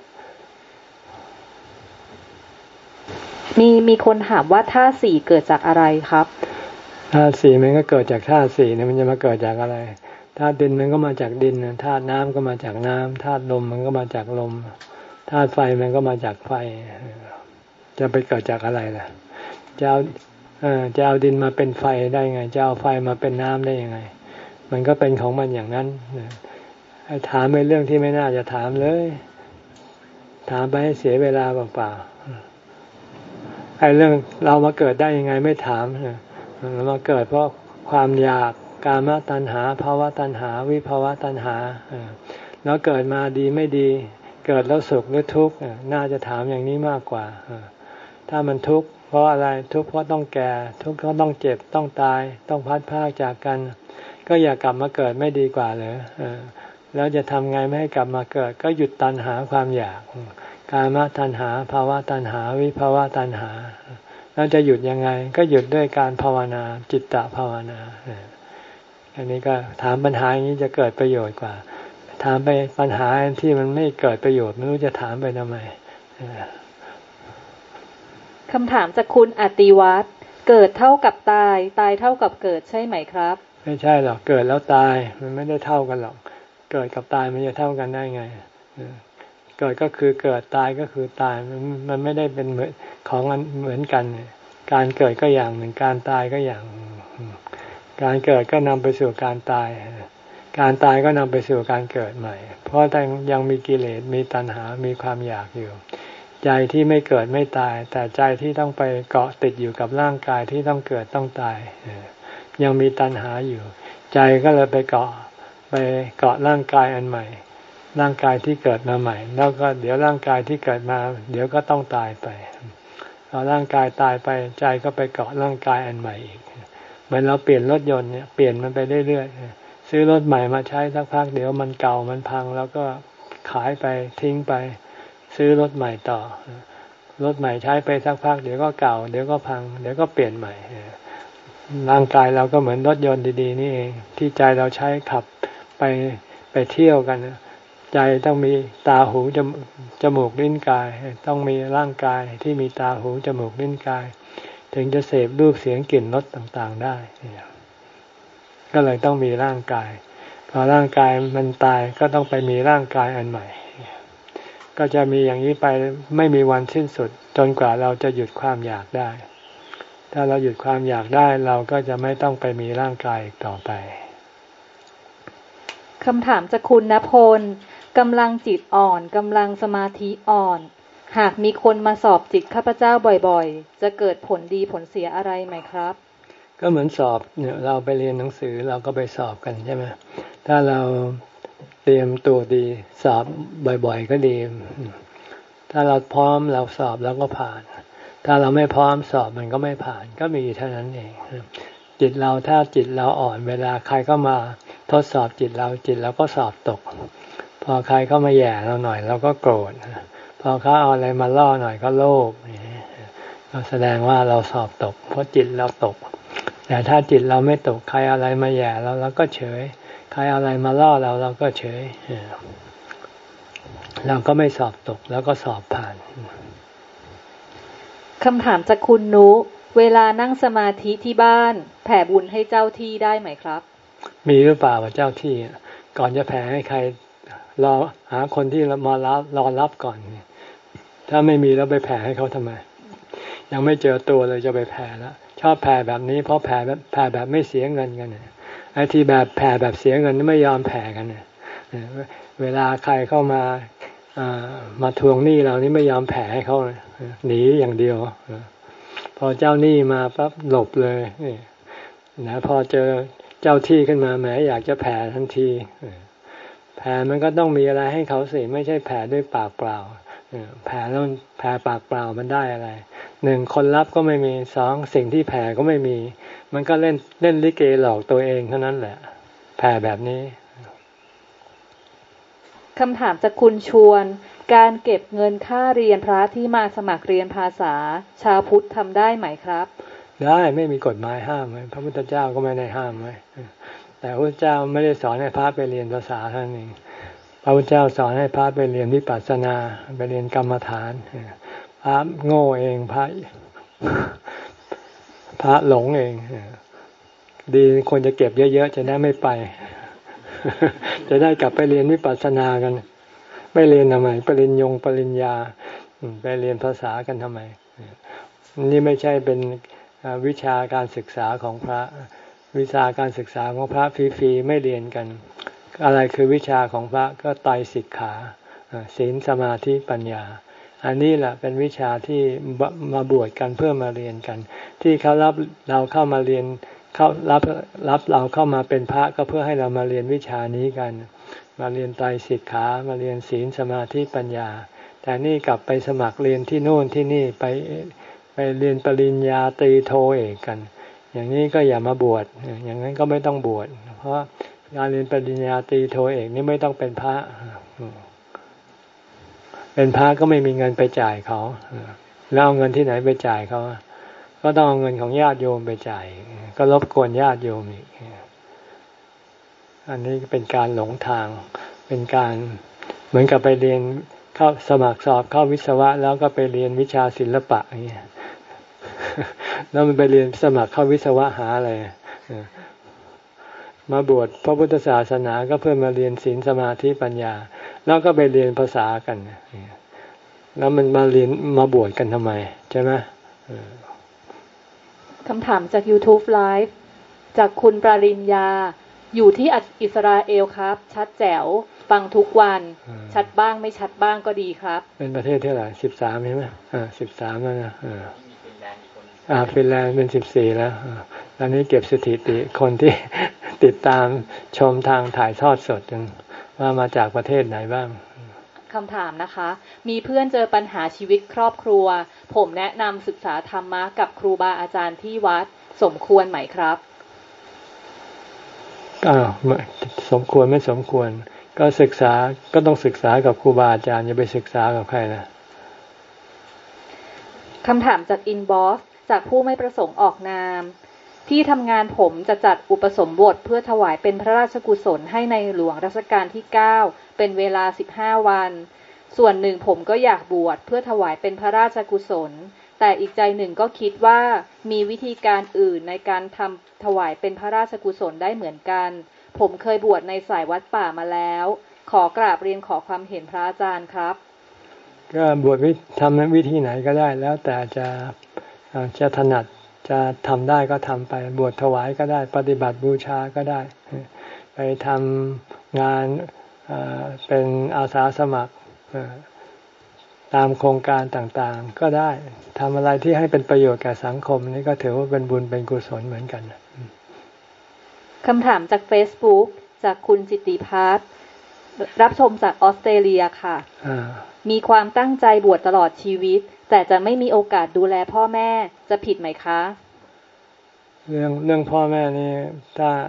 มีมีคนถามว่าธาตุสี่เกิดจากอะไรครับธาตุสี่มันก็เกิดจากธาตุสี่เนี่ยมันจะมาเกิดจากอะไรธาตุดินมันก็มาจากดินธาตุน้ำก็มาจากน้ำธาตุลมมันก็มาจากลมธาตุไฟมันก็มาจากไฟจะไปเกิดจากอะไรล่ะจะเอาจะเอาดินมาเป็นไฟได้ไงจะเอาไฟมาเป็นน้ำได้ยังไงมันก็เป็นของมันอย่างนั้นให้ถามในเรื่องที่ไม่น่าจะถามเลยถามไปให้เสียเวลาเปล่าๆไอ้เรื่องเรามาเกิดได้ยังไงไม่ถามเรามาเกิดเพราะความอยากกามตัณหาภาวะตัณหาวิภาวะตัณหาแล้วเกิดมาดีไม่ดีเกิดแล้วสุขหรือทุกข์น่าจะถามอย่างนี้มากกว่าถ้ามันทุกข์เพราะอะไรทุกข์เพราะต้องแก่ทุกข์เพราะต้องเจ็บต้องตายต้องพัดพรากจากกันก็อย่ากลับมาเกิดไม่ดีกว่าเหรอแล้วจะทำไงไม่ให้กลับมาเกิดก็หยุดตัณหาความอยากกามตัณหาภาวะตัณหาวิภาวะตัณหาแล้วจะหยุดยังไงก็หยุดด้วยการภาวนาจิตตภาวนาอันนี้ก็ถามปัญหาอย่างนี้จะเกิดประโยชน์กว่าถามไปปัญหาที่มันไม่เกิดประโยชน์ไม่รู้จะถามไปทำไมคำถามจากคุณอติวัฒน์เกิดเท่ากับตายตายเท่ากับเกิดใช่ไหมครับไม่ใช่หรอกเกิดแล้วตายมันไม่ได้เท่ากันหรอกเกิดกับตายมันจะเท่ากันได้ไงเกิดก็คือเกิดตายก็คือตายมันมันไม่ได้เป็นเหมือนของเหมือนกันการเกิดก็อย่างหนึ่งการตายก็อย่างการเกิดก็นำไปสู่การตายการตายก็นำไปสู่การเกิดใหม่เพราะยังมีกิเลสมีตัณหามีความอยากอยู่ใจที่ไม่เกิดไม่ตายแต่ใจที่ต้องไปเกาะติดอยู่กับร่างกายที่ต้องเกิดต้องตายยังมีตัณหาอยู่ใจก็เลยไปเกาะไปเกาะร่างกายอันใหม่ร่างกายที่เกิดมาใหม่แล้วก็เดี๋ยวร่างกายที่เกิดมาเดี๋ยวก็ต้องตายไปพอร่างกายตายไปใจก็ไปเกาะร่างกายอันใหม่อีกเหมือนเราเปลี่ยนรถยนต์เนี่ยเปลี่ยนมันไปเรื่อยๆซื้อรถใหม่มาใช้สักพักเดี๋ยวมันเก่ามันพังแล้วก็ขายไปทิ้งไปซื้อรถใหม่ต่อรถใหม่ใช้ไปสักพักเดี๋ยวก็เก่าเดี๋ยวก็พังเดี๋ยวก็เปลี่ยนใหม่ร่างกายเราก็เหมือนรถยนต์ดีๆนี่เองที่ใจเราใช้ขับไปไปเที่ยวกันใจต้องมีตาหูจมูกลิ้นกายต้องมีร่างกายที่มีตาหูจมูกลิ้นกายถึงจะเสพรูปเสียงกลิ่นรสต่างๆได้ก็เลยต้องมีร่างกายพอร่างกายมันตายก็ต้องไปมีร่างกายอันใหม่ก็จะมีอย่างนี้ไปไม่มีวันสิ้นสุดจนกว่าเราจะหยุดความอยากได้ถ้าเราหยุดความอยากได้เราก็จะไม่ต้องไปมีร่างกายอีกต่อไปคำถามจากคุณณพลกำลังจิตอ่อนกำลังสมาธิอ่อนหากมีคนมาสอบจิตข้าพเจ้าบ่อยๆจะเกิดผลดีผลเสียอะไรไหมครับก็เหมือนสอบเนี่ยเราไปเรียนหนังสือเราก็ไปสอบกันใช่ไหมถ้าเราเตรียมตัวดีสอบบ่อยๆก็ดีถ้าเราพร้อมเราสอบแล้วก็ผ่านถ้าเราไม่พร้อมสอบมันก็ไม่ผ่านก็มีเท่านั้นเองจิตเราถ้าจิตเราอ่อนเวลาใครก็มาทดสอบจิตเราจิตเราก็สอบตกพอใครเข้ามาแย่เราหน่อยเราก็โกรธพอเขาเอาอะไรมาล่อหน่อยก็โลภก็แสดงว่าเราสอบตกเพราะจิตเราตกแต่ถ้าจิตเราไม่ตกใครอะไรมาแย่เราเราก็เฉยใครเอาอะไรมาล่อเราเราก็เฉยเราก็ไม่สอบตกแล้วก็สอบผ่านคำถามจากคุณนุเวลานั่งสมาธิที่บ้านแผ่บุญให้เจ้าที่ได้ไหมครับมีหรือเปล่าว่าเจ้าที่ก่อนจะแผ่ให้ใครรอหาคนที่มารับรอรับก่อนถ้าไม่มีแล้วไปแผ่ให้เขาทำไมยังไม่เจอตัวเลยจะไปแผ่แล้วชอบแผ่แบบนี้เพราะแผ่แบบแผ่แบบไม่เสียเงินกันไอ้ที่แบบแผ่แบบเสียเงินไม่ยอมแผ่กันเวลาใครเข้ามามาทวงหนี้เรานี่ไม่ยอมแผ่ให้เขาหนีอย่างเดียวพอเจ้าหนี้มาปั๊บหลบเลยนะพอเจอเจ้าที่ขึ้นมาแหมอยากจะแผ่ทันทีแผ่มันก็ต้องมีอะไรให้เขาสิไม่ใช่แผ่ด้วยปากเปล่าแผ่แล้วแผ่ปากเปล่ามันได้อะไรหนึ่งคนรับก็ไม่มีสองสิ่งที่แผ่ก็ไม่มีมันก็เล่นเล่นลิเกหลอกตัวเองเท่านั้นแหละแผ่แบบนี้คำถามจากคุณชวนการเก็บเงินค่าเรียนพระที่มาสมัครเรียนภาษาชาวพุทธทำได้ไหมครับได้ไม่มีกฎหมายห้ามไว้พระพุทธเจ้าก็ไม่ได้ห้ามไว้แต่พระพุทธเจ้าไม่ได้สอนให้พระไปเรียนภาษาเท่านั้นเองพระพุทธเจ้าสอนให้พระไปเรียนวิปัสสนาไปเรียนกรรมฐานพระโง่เองพระพระหลงเองดีควรจะเก็บเยอะๆจะได้ไม่ไปจะได้กลับไปเรียนวิปัสสนากันไม่เรียนทำไมปริญญงปริญญาไปเรียนภาษากันทำไมนี่ไม่ใช่เป็นวิชาการศึกษาของพระวิชาการศึกษาของพระฟรีๆไม่เรียนกันอะไรคือวิชาของพระก็ไตรสิกขาศีลสมาธิปัญญาอันนี้แหละเป็นวิชาที่มาบวชกันเพื่อมาเรียนกันที่เขารับเราเข้ามาเรียนเขารับรับเราเข้ามาเป็นพระก็เพื่อให้เรามาเรียนวิชานี้กันมาเรียนไตรสิกขามาเรียนศีลสมาธิปัญญาแต่นี่กลับไปสมัครเรียนที่โน่นที่นี่ไปไปเรียนปริญญาตรีโทเอกกันอย่างนี้ก็อย่ามาบวชอย่างนั้นก็ไม่ต้องบวชเพราะการเรียนปริญญาตรีโทเอกนี่ไม่ต้องเป็นพระเป็นพระก็ไม่มีเงินไปจ่ายเขาแล้วเอาเงินที่ไหนไปจ่ายเขาก็ต้องเอาเงินของญาติโยมไปจ่ายก็รบกวนญาติโยมอีกอันนี้เป็นการหลงทางเป็นการเหมือนกับไปเรียนเข้าสมัครสอบเข้าวิศวะแล้วก็ไปเรียนวิชาศิลปะอย่างเงี้ยแล้วมันไปเรียนสมัครเข้าวิศวะหาอะไรมาบวชพระพุทธศาสนาก็เพื่อมาเรียนศีลสมาธิปัญญาแล้วก็ไปเรียนภาษากันแล้วมันมาเรียนมาบวชกันทำไมใช่ไหมคำถามจาก YouTube Live จากคุณปริญญาอยู่ที่อิสราเอลครับชัดแจ๋วฟังทุกวันชัดบ้างไม่ชัดบ้างก็ดีครับเป็นประเทศเท่าไหร่สิบสามใช่ไหมอ่าสิบสามแล้วนะอ่าฟินแลนด์เป็นสิบสี่แล้วตอนนี้เก็บสถิติคนที่ติดตามชมทางถ่ายทอดสดว่ามาจากประเทศไหนบ้างคำถามนะคะมีเพื่อนเจอปัญหาชีวิตครอบครัวผมแนะนำศึกษาธรรมะกับครูบาอาจารย์ที่วัดสมควรไหมครับอ้าวสมควรไม่สมควรก็ศึกษาก็ต้องศึกษากับครูบาอาจารย์อย่าไปศึกษากับใครนะคำถามจากอินบ็อกซ์จากผู้ไม่ประสงค์ออกนามที่ทำงานผมจะจัดอุปสมบทเพื่อถวายเป็นพระราชกุศลให้ในหลวงรัชกาลที่เก้าเป็นเวลาสิบห้าวันส่วนหนึ่งผมก็อยากบวชเพื่อถวายเป็นพระราชกุศลแต่อีกใจหนึ่งก็คิดว่ามีวิธีการอื่นในการทำถวายเป็นพระราชกุศลได้เหมือนกันผมเคยบวชในสายวัดป่ามาแล้วขอกราบเรียนขอความเห็นพระอาจารย์ครับก็บวชวิทำวิธีไหนก็ได้แล้วแต่จะจะถนัดจะทำได้ก็ทำไปบวชถวายก็ได้ปฏิบัติบูชาก็ได้ไปทำงานเป็นอาสาสมัครตามโครงการต่างๆก็ได้ทำอะไรที่ให้เป็นประโยชน์แก่สังคมนี่ก็ถือว่าเป็นบุญเป็นกุศลเหมือนกันคำถามจาก Facebook จากคุณจิตติพัฒน์รับชมจากออสเตรเลียค่ะมีความตั้งใจบวชตลอดชีวิตแต่จะไม่มีโอกาสดูแลพ่อแม่จะผิดไหมคะเรื่องเรื่องพ่อแม่นี่ถ้า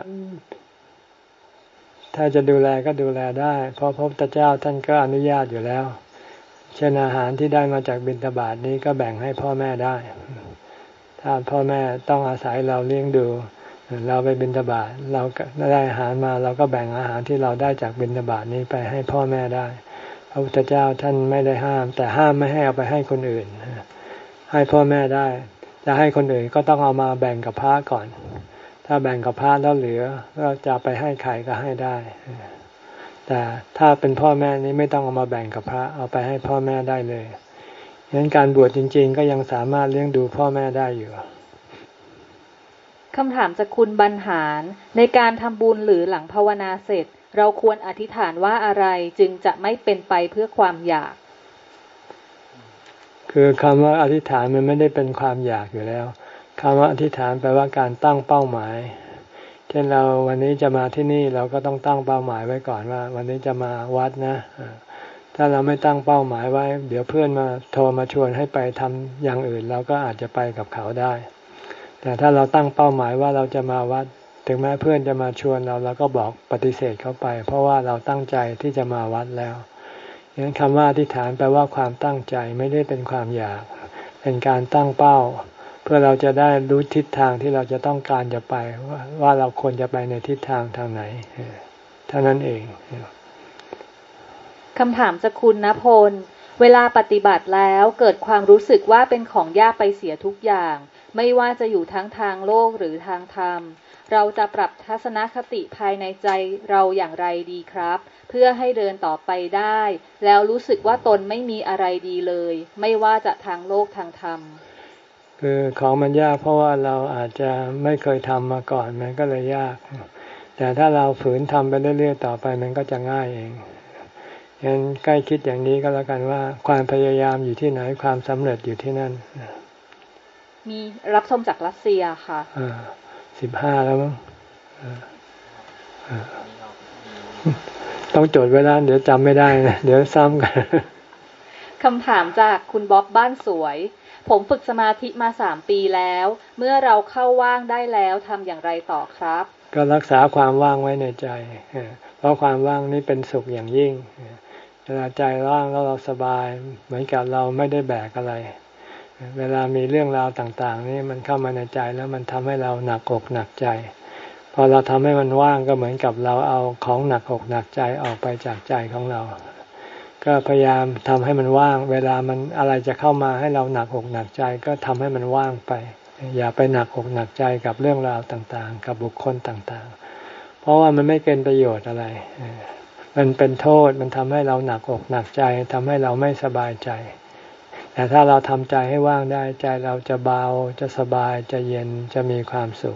ถ้าจะดูแลก็ดูแลได้เพราะพระพุทธเจ้าท่านก็อนุญาตอยู่แล้วเช่นอาหารที่ได้มาจากบิณฑบาตนี้ก็แบ่งให้พ่อแม่ได้ถ้าพ่อแม่ต้องอาศัยเราเลี้ยงดูเราไปบิณฑบาตเราได้อาหารมาเราก็แบ่งอาหารที่เราได้จากบิณฑบาตนี้ไปให้พ่อแม่ได้พระพุทธเจ้าท่านไม่ได้ห้ามแต่ห้ามไม่ให้เอาไปให้คนอื่นให้พ่อแม่ได้จะให้คนอื่นก็ต้องเอามาแบ่งกับพระก่อนถ้าแบ่งกับพระแล้วเหลือก็จะไปให้ใครก็ให้ได้แต่ถ้าเป็นพ่อแม่นี้ไม่ต้องเอามาแบ่งกับพระเอาไปให้พ่อแม่ได้เลยงั้นการบวชจริงๆก็ยังสามารถเลี้ยงดูพ่อแม่ได้อยู่คำถามจากคุณบรรหารในการทำบุญหรือหลังภาวนาเสร็จเราควรอธิษฐานว่าอะไรจึงจะไม่เป็นไปเพื่อความอยากคือคำว่าอธิษฐานมันไม่ได้เป็นความอยากอยู่แล้วคำว่าอธิษฐานแปลว่าการตั้งเป้าหมายเช่นเราวันนี้จะมาที่นี่เราก็ต้องตั้งเป้าหมายไว้ก่อนว่าวันนี้จะมาวัดนะถ้าเราไม่ตั้งเป้าหมายไว้เดี๋ยวเพื่อนมาโทรมาชวนให้ไปทำอย่างอื่นเราก็อาจจะไปกับเขาได้แต่ถ้าเราตั้งเป้าหมายว่าเราจะมาวัดถึงแม้เพื่อนจะมาชวนเราเราก็บอกปฏิเสธเขาไปเพราะว่าเราตั้งใจที่จะมาวัดแล้วอย่างนั้นคำว่าอธิษฐานแปลว่าความตั้งใจไม่ได้เป็นความอยากเป็นการตั้งเป้าเพื่อเราจะได้รู้ทิศทางที่เราจะต้องการจะไปว่าว่าเราควรจะไปในทิศทางทางไหนเท่านั้นเองคำถามจากคุณณพลเวลาปฏิบัติแล้วเกิดความรู้สึกว่าเป็นของยากไปเสียทุกอย่างไม่ว่าจะอยู่ทั้งทางโลกหรือทางธรรมเราจะปรับทัศนคติภายในใจเราอย่างไรดีครับเพื่อให้เดินต่อไปได้แล้วรู้สึกว่าตนไม่มีอะไรดีเลยไม่ว่าจะทางโลกทางธรรมคือของมันยากเพราะว่าเราอาจจะไม่เคยทำมาก่อนมันก็เลยยากแต่ถ้าเราฝืนทำไปเรื่อยๆต่อไปมันก็จะง่ายเองงั้นใกล้คิดอย่างนี้ก็แล้วกันว่าความพยายามอยู่ที่ไหนความสำเร็จอยู่ที่นั่นมีรับชมจากรัสเซียค่ะอ่าสิบห้าแล้วมั้งต้องจดไว้แล้วเดี๋ยวจำไม่ได้นะเดี๋ยวซ้ำกันคำถามจากคุณบ๊อบบ้านสวยผมฝึกสมาธิมาสามปีแล้วเมื่อเราเข้าว่างได้แล้วทำอย่างไรต่อครับก็รักษาความว่างไว้ในใจเพราะความว่างนี้เป็นสุขอย่างยิ่งเวลาใจว่างแล้วเราสบายเหมือนกับเราไม่ได้แบกอะไรเวลามีเรื่องราวต่างๆนี่มันเข้ามาในใจแล้วมันทำให้เราหนักอกหนักใจพอเราทำให้มันว่างก็เหมือนกับเราเอาของหนักอกหนักใจออกไปจากใจของเราก็พยายามทำให้มันว่างเวลามันอะไรจะเข้ามาให้เราหนักอกหนักใจก็ทำให้มันว่างไปอย่าไปหนักอกหนักใจกับเรื่องราวต่างๆกับบุคคลต่างๆเพราะว่ามันไม่เป็นประโยชน์อะไรมันเป็นโทษมันทำให้เราหนักอกหนักใจทำให้เราไม่สบายใจแต่ถ้าเราทำใจให้ว่างได้ใจเราจะเบาจะสบายจะเย็นจะมีความสุข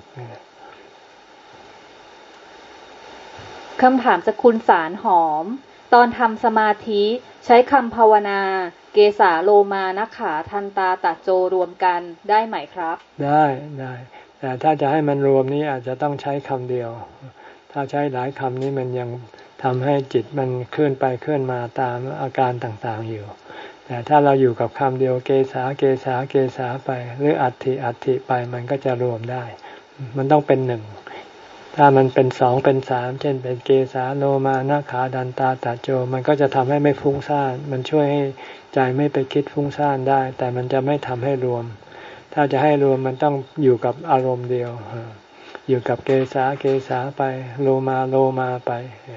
คำถามจากคุณสารหอมตอนทำสมาธิใช้คำภาวนาเกสาโลมานะขาทันตาตะโจรวมกันได้ไหมครับได้ได้แต่ถ้าจะให้มันรวมนี้อาจจะต้องใช้คำเดียวถ้าใช้หลายคำนี้มันยังทำให้จิตมันเคลื่อนไปเคลื่อนมาตามอาการต่างๆอยู่แต่ถ้าเราอยู่กับคำเดียวเกสาเกสาเกสาไปหรืออัตถิอัตถิไปมันก็จะรวมได้มันต้องเป็นหนึ่งถ้ามันเป็นสองเป็นสามเช่นเป็นเกสาโลมานะขาดันตาตะโจมันก็จะทำให้ไม่ฟุ้งซ่านมันช่วยให้ใจไม่ไปคิดฟุ้งซ่านได้แต่มันจะไม่ทำให้รวมถ้าจะให้รวมมันต้องอยู่กับอารมณ์เดียวอยู่กับเกสาเกสาไปโลมาโลมาไป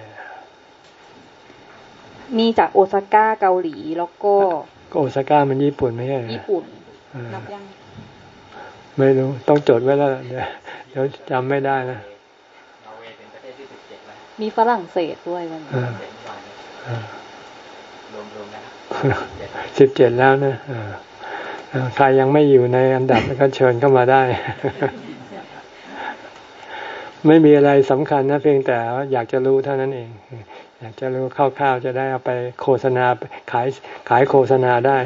มีจากโอซาก้าเกาหลีแล้วก็โอซาก้ามันญี่ปุ่นไม่ใช่ญี่ปุ่นนับยังไม่รู้ต้องจดไว้แล้วเดี๋ยวเดี๋ยวจำไม่ได้นะมีฝรั่งเศสด้วยมันรวมๆนะครับสิบเจ็ดแล้วนะใครยังไม่อยู่ในอันดับก็เชิญเข้ามาได้ไม่มีอะไรสำคัญนะเพียงแต่อยากจะรู้เท่านั้นเองอยากจะรู้คร่าวๆจะได้เอาไปโฆษณาขายขายโฆษณาได้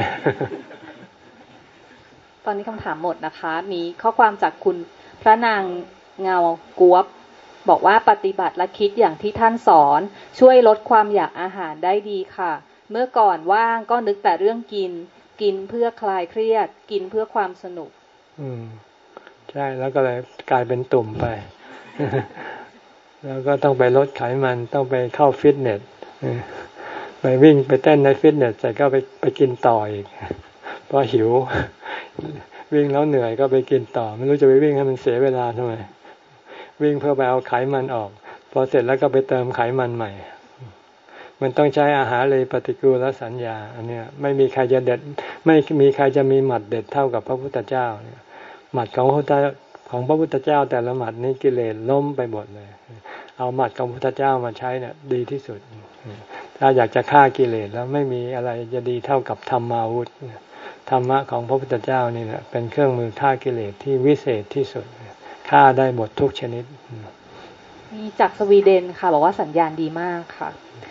ตอนนี้คำถามหมดนะคะมีข้อความจากคุณพระนางเงากวบบอกว่าปฏิบัติและคิดอย่างที่ท่านสอนช่วยลดความอยากอาหารได้ดีค่ะเมื่อก่อนว่างก็นึกแต่เรื่องกินกินเพื่อคลายเครียดกินเพื่อความสนุกอืมใช่แล้วก็เลยกลายเป็นตุ่มไป แล้วก็ต้องไปลดไขมันต้องไปเข้าฟิตเนสไปวิ่งไปเต้นในฟิตเนสแต่ก็ไปไปกินต่ออีกเพราะหิววิ่งแล้วเหนื่อยก็ไปกินต่อไม่รู้จะไปวิ่งให้มันเสียเวลาทำไมวิ่งเพื่อไปเอาไขมันออกพอเสร็จแล้วก็ไปเติมไขมันใหม่มันต้องใช้อาหารเลยปฏิกูลสัญญาอันเนี้ยไม่มีใครจะเด็ดไม่มีใครจะมีหมัดเด็ดเท่ากับพระพุทธเจ้าเนี่ยหมัดของพระพุทธของพระพุทธเจ้าแต่ละหมัดนี้กิเลสล้มไปหมดเลยเอาหมัดของพระพุทธเจ้ามาใช้เนี่ยดีที่สุดถ้าอยากจะฆ่ากิเลสแล้วไม่มีอะไรจะดีเท่ากับธรรมาวุธธรรมะของพระพุทธเจ้านี่แหละเป็นเครื่องมือฆ่ากิเลสที่วิเศษที่สุดฆ่าได้หมดทุกชนิดมีจากสวีเดนค่ะบอกว่าสัญญาณดีมากค่ะ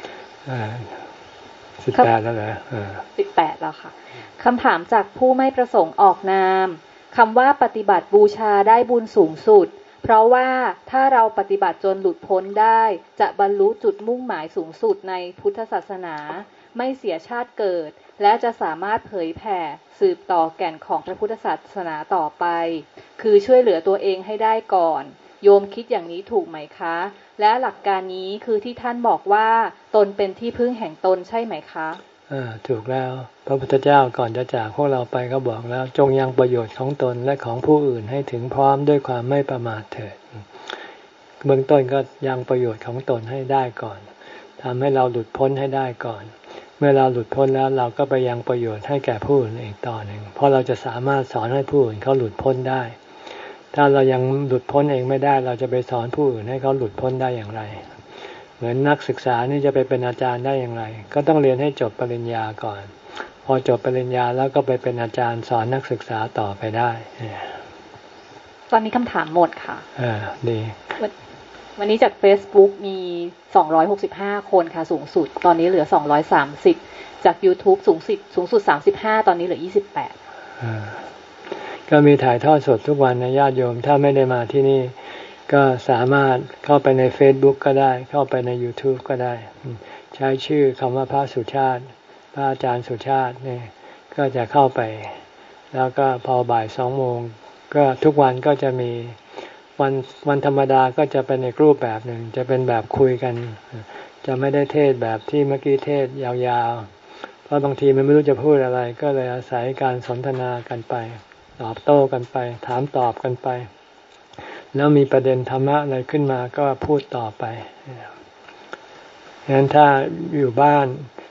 สิบแปดแล้วเหรอสิบแปดแล้วค่ะคำถามจากผู้ไม่ประสงค์ออกนามคำว่าปฏิบัติบูชาได้บุญสูงสุดเพราะว่าถ้าเราปฏิบัติจนหลุดพ้นได้จะบรรลุจุดมุ่งหมายสูงสุดในพุทธศาสนาไม่เสียชาติเกิดและจะสามารถเผยแผ่สืบต่อแก่นของพระพุทธศาสนาต่อไปคือช่วยเหลือตัวเองให้ได้ก่อนโยมคิดอย่างนี้ถูกไหมคะและหลักการนี้คือที่ท่านบอกว่าตนเป็นที่พึ่งแห่งตนใช่ไหมคะอ่าถูกแล้วพระพุทธเจ้าก่อนจะจากพวกเราไปก็บอกแล้วจงยังประโยชน์ของตนและของผู้อื่นให้ถึงพร้อมด้วยความไม่ประมาทเถิดเบื้องต้นก็ยังประโยชน์ของตนให้ได้ก่อนทำให้เราหลุดพ้นให้ได้ก่อนเมื่อเราหลุดพ้นแล้วเราก็ไปยังประโยชน์ให้แก่ผู้อื่นอีกต่อหนึ่งเพราะเราจะสามารถสอนให้ผู้อื่นเขาหลุดพ้นได้ถ้าเรายังหลุดพ้นเองไม่ได้เราจะไปสอนผู้อื่นให้เขาหลุดพ้นได้อย่างไรเหมือนนักศึกษานี่จะไปเป็นอาจารย์ได้อย่างไรก็ต้องเรียนให้จบปริญญาก่อนพอจบปริญญาแล้วก็ไปเป็นอาจารย์สอนนักศึกษาต่อไปได้ตอนนี้คำถามหมดค่ะอ่าดีวันนี้จาก Facebook มีสองร้อยหกสิบห้าคนค่ะสูงสุดตอนนี้เหลือสองร้อยสามสิบจาก YouTube สูงสุดสูงสุดสามสิบห้าตอนนี้เหลือยี่สิบแปดอ่าก็มีถ่ายทอดสดทุกวันนะญาติโยมถ้าไม่ได้มาที่นี่ก็สามารถเข้าไปใน Facebook ก็ได้เข้าไปใน YouTube ก็ได้ใช้ชื่อคำว่าพระสุชาติพระอาจารย์สุชาตินี่ก็จะเข้าไปแล้วก็พอบ่ายสองโมงก็ทุกวันก็จะมีวันวันธรรมดาก็จะเป็นในรูปแบบหนึ่งจะเป็นแบบคุยกันจะไม่ได้เทศแบบที่เมื่อกี้เทศยาวๆเพราะบางทีมันไม่รู้จะพูดอะไรก็เลยอาศัยการสนทนากันไปตอบโต้กันไปถามตอบกันไปแล้วมีประเด็นธรรมะอะไรขึ้นมาก็พูดต่อไปงั้นถ้าอยู่บ้าน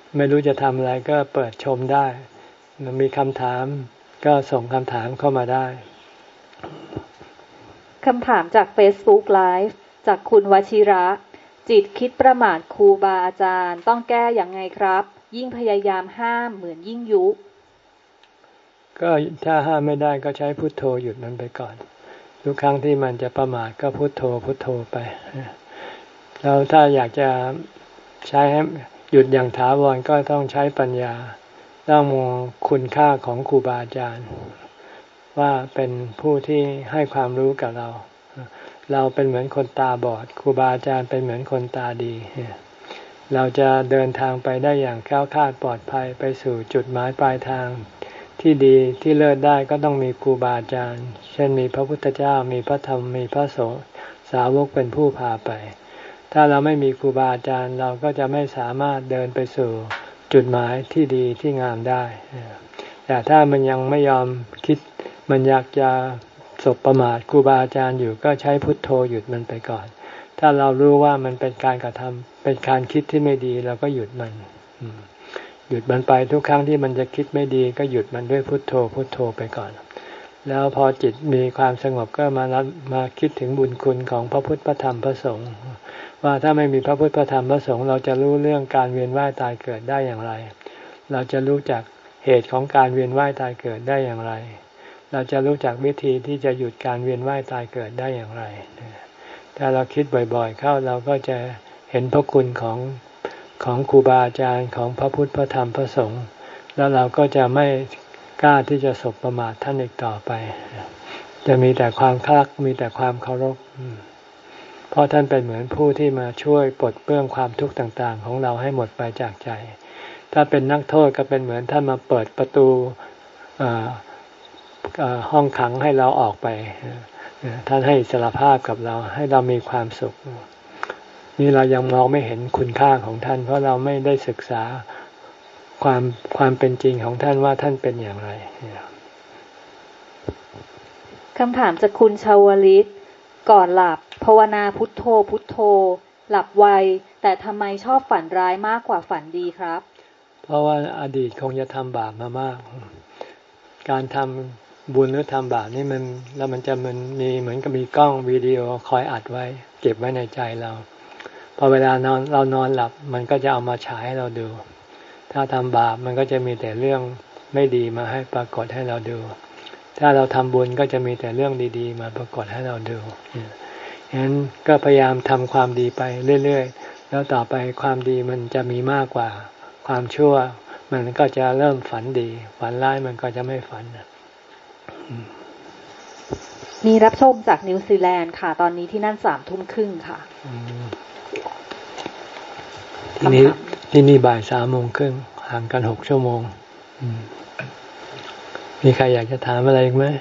ไม่รู้จะทำอะไรก็เปิดชมได้มันมีคำถามก็ส่งคำถามเข้ามาได้คำถามจาก Facebook Live จากคุณวชิระจิตคิดประมาทครูบาอาจารย์ต้องแก้อย่างไงครับยิ่งพยายามห้ามเหมือนยิ่งยุก็ถ้าห้ามไม่ได้ก็ใช้พุทโธหยุดมันไปก่อนทุกครั้งที่มันจะประมาทก็พุทโธพุทโธไปแล้วถ้าอยากจะใช้ให้หยุดอย่างถาวรก็ต้องใช้ปัญญาต้องมองคุณค่าของครูบาอาจารย์ว่าเป็นผู้ที่ให้ความรู้กับเราเราเป็นเหมือนคนตาบอดครูบาอาจารย์เป็นเหมือนคนตาดีเราจะเดินทางไปได้อย่างแคล้วคลาดปลอดภัยไปสู่จุดหมายปลายทางที่ดีที่เลิศได้ก็ต้องมีครูบาอาจารย์เช่นมีพระพุทธเจ้ามีพระธรรมมีพระสงฆ์สาวกเป็นผู้พาไปถ้าเราไม่มีครูบาอาจารย์เราก็จะไม่สามารถเดินไปสู่จุดหมายที่ดีที่งามได้แต่ถ้ามันยังไม่ยอมคิดมันอยากจะสบประมาทครูบาอาจารย์อยู่ก็ใช้พุทโธหยุดมันไปก่อนถ้าเรารู้ว่ามันเป็นการกระทำเป็นการคิดที่ไม่ดีเราก็หยุดมันหยุดมันไปทุกครั้งที่มันจะคิดไม่ดีก็หยุดมันด้วยพุทโธพุทโธไปก่อนแล้วพอจิตมีความสงบก็มามาคิดถึงบุญคุณของพระพุทธพระธรรมพระสงฆ์ว่าถ้าไม่มีพระพุทธพระธรรมพระสงฆ์เราจะรู้เรื่องการเวียนว่ายตายเกิดได้อย่างไรเราจะรู้จักเหตุของการเวียนว่ายตายเกิดได้อย่างไรเราจะรู้จักวิธีที่จะหยุดการเวียนว่ายตายเกิดได้อย่างไรถ้าเราคิดบ่อยๆเข้าเราก็จะเห็นพระคุณของของครูบาอาจารย์ของพระพุทธพระธรรมพระสงฆ์แล้วเราก็จะไม่กล้าที่จะสบประมาทท่านอีกต่อไปจะมีแต่ความคลักมีแต่ความเคารพเพราะท่านเป็นเหมือนผู้ที่มาช่วยปลดเปลื้องความทุกข์ต่างๆของเราให้หมดไปจากใจถ้าเป็นนักโทษก็เป็นเหมือนท่านมาเปิดประตูห้องขังให้เราออกไปท่านให้อิสรภาพกับเราให้เรามีความสุขนี่เรายังมองไม่เห็นคุณค่าของท่านเพราะเราไม่ได้ศึกษาความความเป็นจริงของท่านว่าท่านเป็นอย่างไรคำถามจากคุณชาวลิตก่อนหลับภาวนาพุทโธพุทโธหลับไวแต่ทำไมชอบฝันร้ายมากกว่าฝันดีครับเพราะว่าอดีตคงจะทำบาปมามากการทำบุญหรือทำบาปนี่มันแล้วมันจะมันมีเหมือนกับมีกล้องวิดีโอคอยอัดไว้เก็บไว้ในใจเราพอเวลานอนเรานอนหลับมันก็จะเอามาฉายให้เราดูถ้าทำบาปมันก็จะมีแต่เรื่องไม่ดีมาให้ปรากฏให้เราดูถ้าเราทำบุญก็จะมีแต่เรื่องดีๆมาปรากฏให้เราดูฉะนั้นก็พยายามทำความดีไปเรื่อยๆแล้วต่อไปความดีมันจะมีมากกว่าความชั่วมันก็จะเริ่มฝันดีฝันร้ายมันก็จะไม่ฝันมีรับชมจากนิวซีแลนด์ค่ะตอนนี้ที่นั่นสามทุ่มครึ่งค่ะที่นี่ที่นี่บ่ายสามโมงครึ่งห่างกันหกชั่วโมงมีใครอยากจะถามอะไรอีกไหม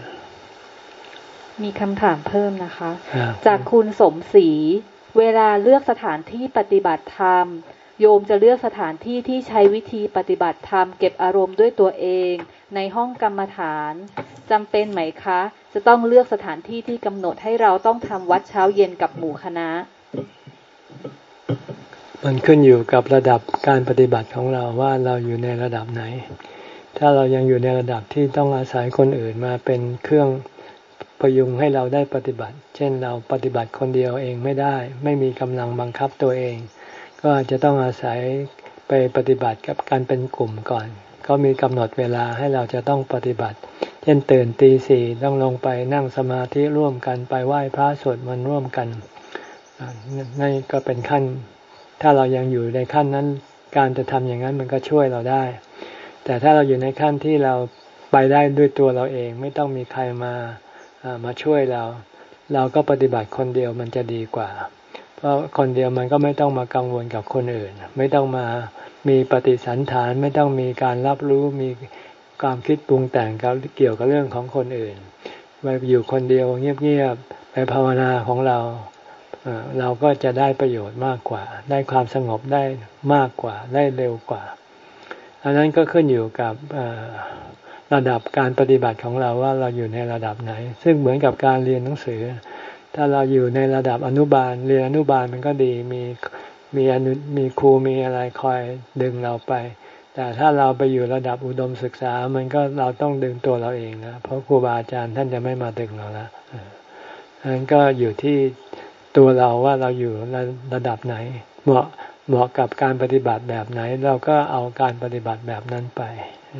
มีคำถามเพิ่มนะคะจากคุณสมศรีเวลาเลือกสถานที่ปฏิบัติธรรมโยมจะเลือกสถานที่ที่ใช้วิธีปฏิบัติธรรมเก็บอารมณ์ด้วยตัวเองในห้องกรรมฐานจำเป็นไหมคะจะต้องเลือกสถานที่ที่กำหนดให้เราต้องทำวัดเช้าเย็นกับหมู่คณะมันขึ้นอยู่กับระดับการปฏิบัติของเราว่าเราอยู่ในระดับไหนถ้าเรายังอยู่ในระดับที่ต้องอาศัยคนอื่นมาเป็นเครื่องพยุงให้เราได้ปฏิบัติเช่นเราปฏิบัติคนเดียวเองไม่ได้ไม่มีกำลังบังคับตัวเองก็อาจจะต้องอาศัยไปปฏิบัติกับการเป็นกลุ่มก่อนก็มีกำหนดเวลาให้เราจะต้องปฏิบัติเช่นตื่นตีสี่ต้องลงไปนั่งสมาธิร่วมกันไปไหว้พระสวดมนต์ร่วมกันนี่ก็เป็นขั้นถ้าเรายังอยู่ในขั้นนั้นการจะทำอย่างนั้นมันก็ช่วยเราได้แต่ถ้าเราอยู่ในขั้นที่เราไปได้ด้วยตัวเราเองไม่ต้องมีใครมามาช่วยเราเราก็ปฏิบัติคนเดียวมันจะดีกว่าเพราะคนเดียวมันก็ไม่ต้องมากังวลกับคนอื่นไม่ต้องมามีปฏิสันถานไม่ต้องมีการรับรู้มีความคิดปรุงแต่งเกี่ยวกับเรื่องของคนอื่นไปอยู่คนเดียวเงียบๆไปภาวนาของเราเราก็จะได้ประโยชน์มากกว่าได้ความสงบได้มากกว่าได้เร็วกว่าอันนั้นก็ขึ้นอยู่กับระดับการปฏิบัติของเราว่าเราอยู่ในระดับไหนซึ่งเหมือนกับการเรียนหนังสือถ้าเราอยู่ในระดับอนุบาลเรียนอนุบาลมันก็ดีมีมีอนุมีครูมีอะไรคอยดึงเราไปแต่ถ้าเราไปอยู่ระดับอุดมศึกษามันก็เราต้องดึงตัวเราเองนะเพราะครูบาอาจารย์ท่านจะไม่มาดึงเราแล้วนั้นก็อยู่ที่ตัวเราว่าเราอยู่ระระดับไหนเหมาะเหมาะกับการปฏิบัติแบบไหนเราก็เอาการปฏิบัติแบบนั้นไป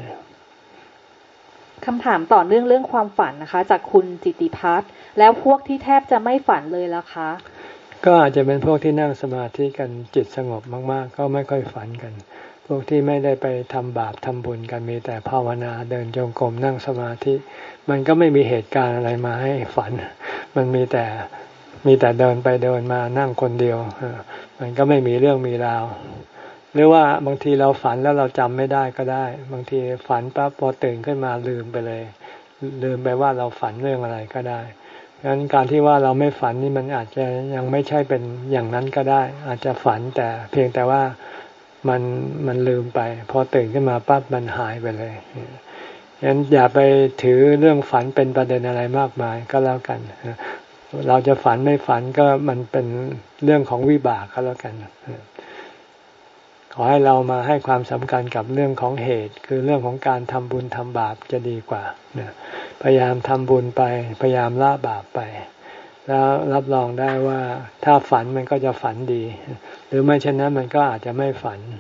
คำถามต่อเนื่องเรื่องความฝันนะคะจากคุณจิติพัฒน์แล้วพวกที่แทบจะไม่ฝันเลยล่ะคะก็อาจจะเป็นพวกที่นั่งสมาธิกันจิตสงบมากๆก็ไม่ค่อยฝันกันพวกที่ไม่ได้ไปทำบาปทำบุญกันมีแต่ภาวนาเดินจงกรมนั่งสมาธิมันก็ไม่มีเหตุการณ์อะไรมาให้ฝันมันมีแต่มีแต่เดินไปเดินมานั่งคนเดียวมันก็ไม่มีเรื่องมีราวหรือว่าบางทีเราฝันแล้วเราจำไม่ได้ก็ได้บางทีฝันปั๊บพอตื่นขึ้นมาลืมไปเลยลืมไปว่าเราฝันเรื่องอะไรก็ได้เพราะฉะนั้นการที่ว่าเราไม่ฝันนี่มันอาจจะยังไม่ใช่เป็นอย่างนั้นก็ได้อาจจะฝันแต่เพียงแต่ว่ามันมันลืมไปพอตื่นขึ้นมาปั๊บมันหายไปเลยฉะนั้นอย่าไปถือเรื่องฝันเป็นประเด็นอะไรมากมายก็แล้วกันเราจะฝันไม่ฝันก็มันเป็นเรื่องของวิบากก็แล้วกันขอให้เรามาให้ความสำคัญกับเรื่องของเหตุคือเรื่องของการทำบุญทำบาปจะดีกว่าพยายามทำบุญไปพยายามละบาปไปแล้วรับรองได้ว่าถ้าฝันมันก็จะฝันดีหรือไม่เช่นนั้นมันก็อาจจะไม่ฝัน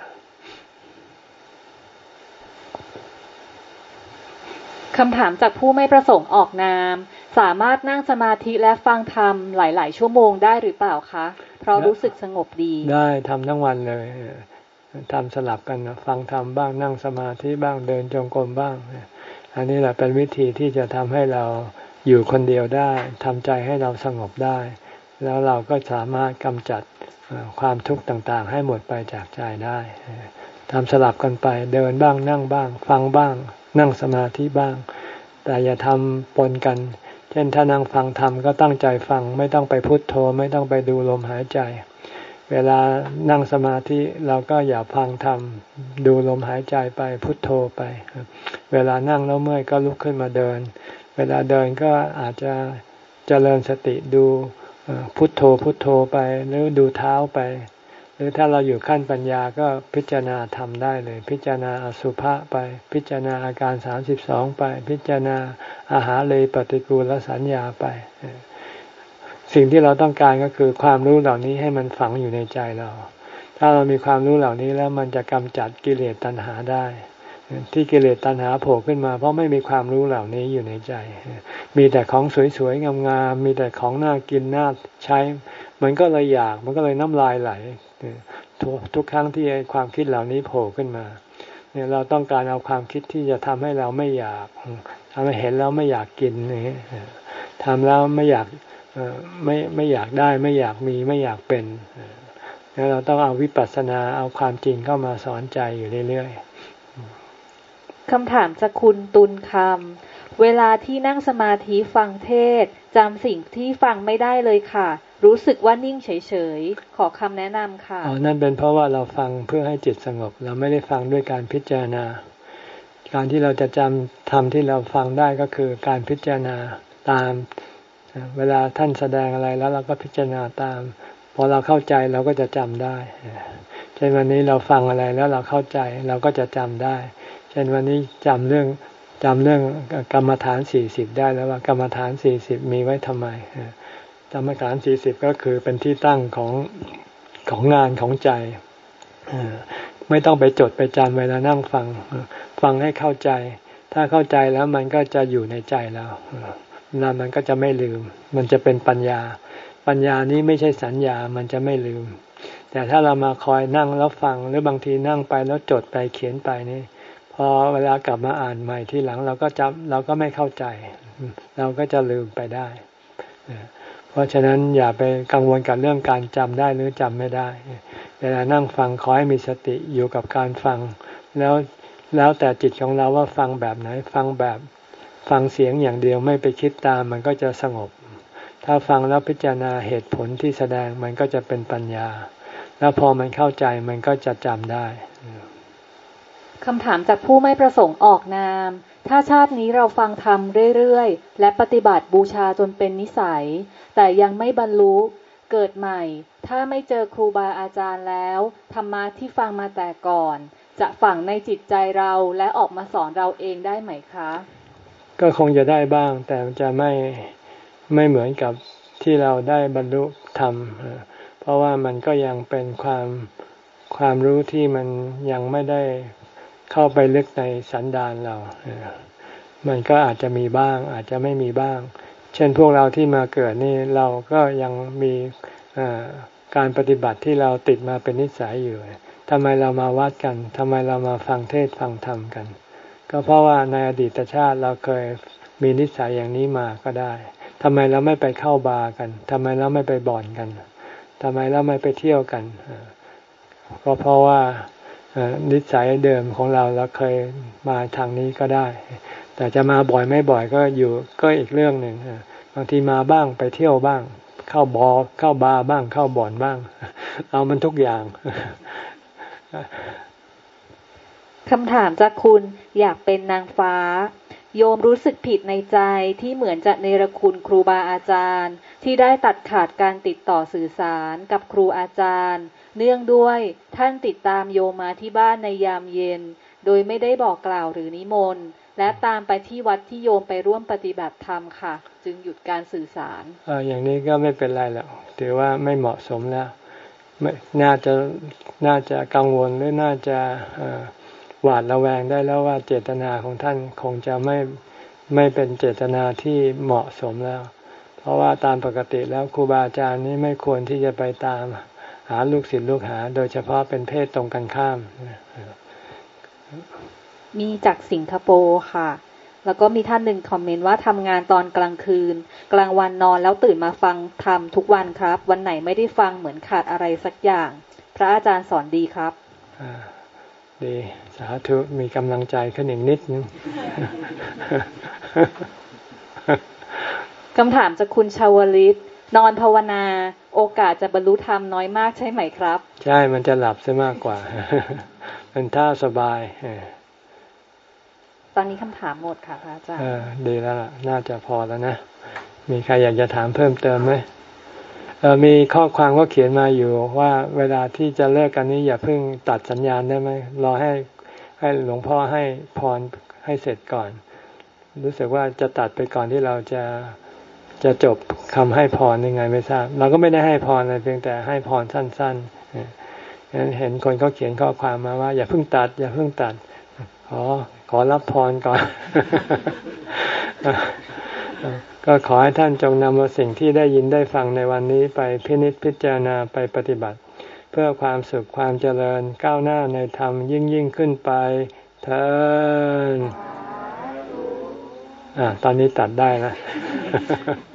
คำถามจากผู้ไม่ประสงค์ออกนามสามารถนั่งสมาธิและฟังธรรมหลายๆชั่วโมงได้หรือเปล่าคะเพราะรู้สึกสงบดีได้ทำทั้งวันเลยทำสลับกันฟังธรรมบ้างนั่งสมาธิบ้างเดินจงกรมบ้างอันนี้แหละเป็นวิธีที่จะทำให้เราอยู่คนเดียวได้ทำใจให้เราสงบได้แล้วเราก็สามารถกำจัดความทุกข์ต่างๆให้หมดไปจากใจได้ทำสลับกันไปเดินบ้างนั่งบ้างฟังบ้างนั่งสมาธิบ้างแต่อย่าทำปนกันเช่นถ้านั่งฟังธรรมก็ตั้งใจฟังไม่ต้องไปพุทโธไม่ต้องไปดูลมหายใจเวลานั่งสมาธิเราก็อย่าฟังธรรมดูลมหายใจไปพุทโธไปเวลานั่งแล้วเมื่อยก็ลุกขึ้นมาเดินเวลาเดินก็อาจจะเจริญสติดูพุทโธพุทโธไปหรือดูเท้าไปหรือถ้าเราอยู่ขั้นปัญญาก็พิจารณาธรรมได้เลยพิจารณาอสุภะไปพิจารณาอาการสามสิบสองไปพิจารณาอาหารเลยปฏิกูลสัญญาไปสิ่งที่เราต้องการก็คือความรู้เหล่านี้ให้มันฝังอยู่ในใจเราถ้าเรามีความรู้เหล่านี้แล้วมันจะกำจัดกิเลสตัณหาได้ที่กิเลสตัณหาโผล่ขึ้นมาเพราะไม่มีความรู้เหล่านี้อยู่ในใจมีแต่ของสวยๆงามๆมีแต่ของน่ากินน่าใช้มันก็เลยอยากมันก็เลยน้ำลายไหลทุกครั้งที่ความคิดเหล่านี้โผล่ขึ้นมาเนี่ยเราต้องการเอาความคิดที่จะทำให้เราไม่อยากทำให้เห็นแล้วไม่อยากกินนี่ทำแล้วไม่อยากไม่ไม่อยากได้ไม่อยากมีไม่อยากเป็นแล้วเราต้องเอาวิปัสสนาเอาความจริงเข้ามาสอนใจอยู่เรื่อยๆคำถามจากคุณตุลคำเวลาที่นั่งสมาธิฟังเทศจำสิ่งที่ฟังไม่ได้เลยค่ะรู้สึกว่านิ่งเฉยๆขอคำแนะนำค่ะอ๋อนั่นเป็นเพราะว่าเราฟังเพื่อให้จิตสงบเราไม่ได้ฟังด้วยการพิจารณาการที่เราจะจำธรรมที่เราฟังได้ก็คือการพิจารณาตามเวลาท่านแสดงอะไรแล้วเราก็พิจารณาตามพอเราเข้าใจเราก็จะจำได้เช่นวันนี้เราฟังอะไรแล้วเราเข้าใจเราก็จะจำได้เช่นวันนี้จำเรื่องจำเรื่องกรรมฐานสี่สิบได้แล้วว่ากรรมฐานสี่สิบมีไว้ทำไมกรรมฐานสี่สิบก็คือเป็นที่ตั้งของของงานของใจไม่ต้องไปจดไปจำเวลานั่งฟังฟังให้เข้าใจถ้าเข้าใจแล้วมันก็จะอยู่ในใจแล้วแล้วมันก็จะไม่ลืมมันจะเป็นปัญญาปัญญานี้ไม่ใช่สัญญามันจะไม่ลืมแต่ถ้าเรามาคอยนั่งแล้วฟังหรือบางทีนั่งไปแล้วจดไปเขียนไปนี่พอเวลากลับมาอ่านใหม่ทีหลังเราก็จำเราก็ไม่เข้าใจเราก็จะลืมไปได้เพราะฉะนั้นอย่าไปกังวลกับเรื่องการจำได้หรือจำไม่ได้เวลานั่งฟังขอให้มีสติอยู่กับการฟังแล้วแล้วแต่จิตของเราว่าฟังแบบไหนฟังแบบฟังเสียงอย่างเดียวไม่ไปคิดตามมันก็จะสงบถ้าฟังแล้วพิจารณาเหตุผลที่แสดงมันก็จะเป็นปัญญาแล้วพอมันเข้าใจมันก็จะจำได้คำถามจากผู้ไม่ประสงค์ออกนามถ้าชาตินี้เราฟังธรรมเรื่อยๆและปฏิบัติบูชาจนเป็นนิสัยแต่ยังไม่บรรลุเกิดใหม่ถ้าถ้าไม่เจอครูบาอาจารย์แล้วธรรมะที่ฟังมาแต่ก่อนจะฝังในจิตใจเราและออกมาสอนเราเองได้ไหมคะก็คงจะได้บ้างแต่จะไม่ไม่เหมือนกับที่เราได้บรรลุธรรมเพราะว่ามันก็ยังเป็นความความรู้ที่มันยังไม่ได้เข้าไปลึกในสันดานเรามันก็อาจจะมีบ้างอาจจะไม่มีบ้างเช่นพวกเราที่มาเกิดนี่เราก็ยังมีการปฏิบัติที่เราติดมาเป็นนิสัยอยู่ทำไมเรามาวัดกันทำไมเรามาฟังเทศน์ฟังธรรมกันก็เพราะว่าในอดีตชาติเราเคยมีนิสัยอย่างนี้มาก็ได้ทำไมเราไม่ไปเข้าบาร์กันทำไมเราไม่ไปบ่อนกันทำไมเราไม่ไปเที่ยวกันก็เพราะว่านิสัยเดิมของเราเราเคยมาทางนี้ก็ได้แต่จะมาบ่อยไม่บ่อยก็อยู่ก็อีกเรื่องหนึ่งบางทีมาบ้างไปเที่ยวบ้างเข้าบอเข้าบาร์บ้างเข้าบ่อนบ้างเอามันทุกอย่างคำถามจากคุณอยากเป็นนางฟ้าโยมรู้สึกผิดในใจที่เหมือนจะเนรคุณครูบาอาจารย์ที่ได้ตัดขาดการติดต่อสื่อสารกับครูอาจารย์เนื่องด้วยท่านติดตามโยมมาที่บ้านในยามเย็นโดยไม่ได้บอกกล่าวหรือนิมนต์และตามไปที่วัดที่โยมไปร่วมปฏิบัติธรรมค่ะจึงหยุดการสื่อสารอ่าอย่างนี้ก็ไม่เป็นไรแล้วถือว่าไม่เหมาะสมแล้วไม่น่าจะน่าจะกังวลหรือน่าจะหวาดระแวงได้แล้วว่าเจตนาของท่านคงจะไม่ไม่เป็นเจตนาที่เหมาะสมแล้วเพราะว่าตามปกติแล้วครูบาอาจารย์นี่ไม่ควรที่จะไปตามหาลูกศิษย์ลูกหาโดยเฉพาะเป็นเพศตรงกันข้ามมีจากสิงคโปร์ค่ะแล้วก็มีท่านหนึ่งคอมเมนต์ว่าทำงานตอนกลางคืนกลางวันนอนแล้วตื่นมาฟังธรรมทุกวันครับวันไหนไม่ได้ฟังเหมือนขาดอะไรสักอย่างพระอาจารย์สอนดีครับดีสาธุมีกำลังใจขึ้นอีกนิดนึงคำถามจากคุณชาวลิตนอนภาวนาโอกาสจะบรรลุธรรมน้อยมากใช่ไหมครับใช่มันจะหลับซะมากกว่าเป็นท่าสบายตอนนี้คำถามหมดค่ะพระอาจารย์ดีแล้วล่ะน่าจะพอแล้วนะมีใครอยากจะถามเพิ่มเติมไหมเออมีข้อความก็เขียนมาอยู่ว่าเวลาที่จะเลิกกันนี้อย่าเพิ่งตัดสัญญาณได้ไหมรอให้ให้หลวงพ่อให้พรให้เสร็จก่อนรู้สึกว่าจะตัดไปก่อนที่เราจะจะจบคำให้พรยังไงไม่ทราบเราก็ไม่ได้ให้พรอะไรเพียงแต่ให้พรสั้นๆงั้นเห็นคนเขาเขียนข้อความมาว่าอย่าเพิ่งตัดอย่าเพิ่งตัดขอขอรับพรก่อน ก็ขอให้ท่านจงนำเอาสิ่งที่ได้ยินได้ฟังในวันนี้ไปพินิจพิจารณาไปปฏิบัติเพื่อความสุขความเจริญก้าวหน้าในธรรมยิ่งยิ่งขึ้นไปเถิดอ่าตอนนี้ตัดได้นะ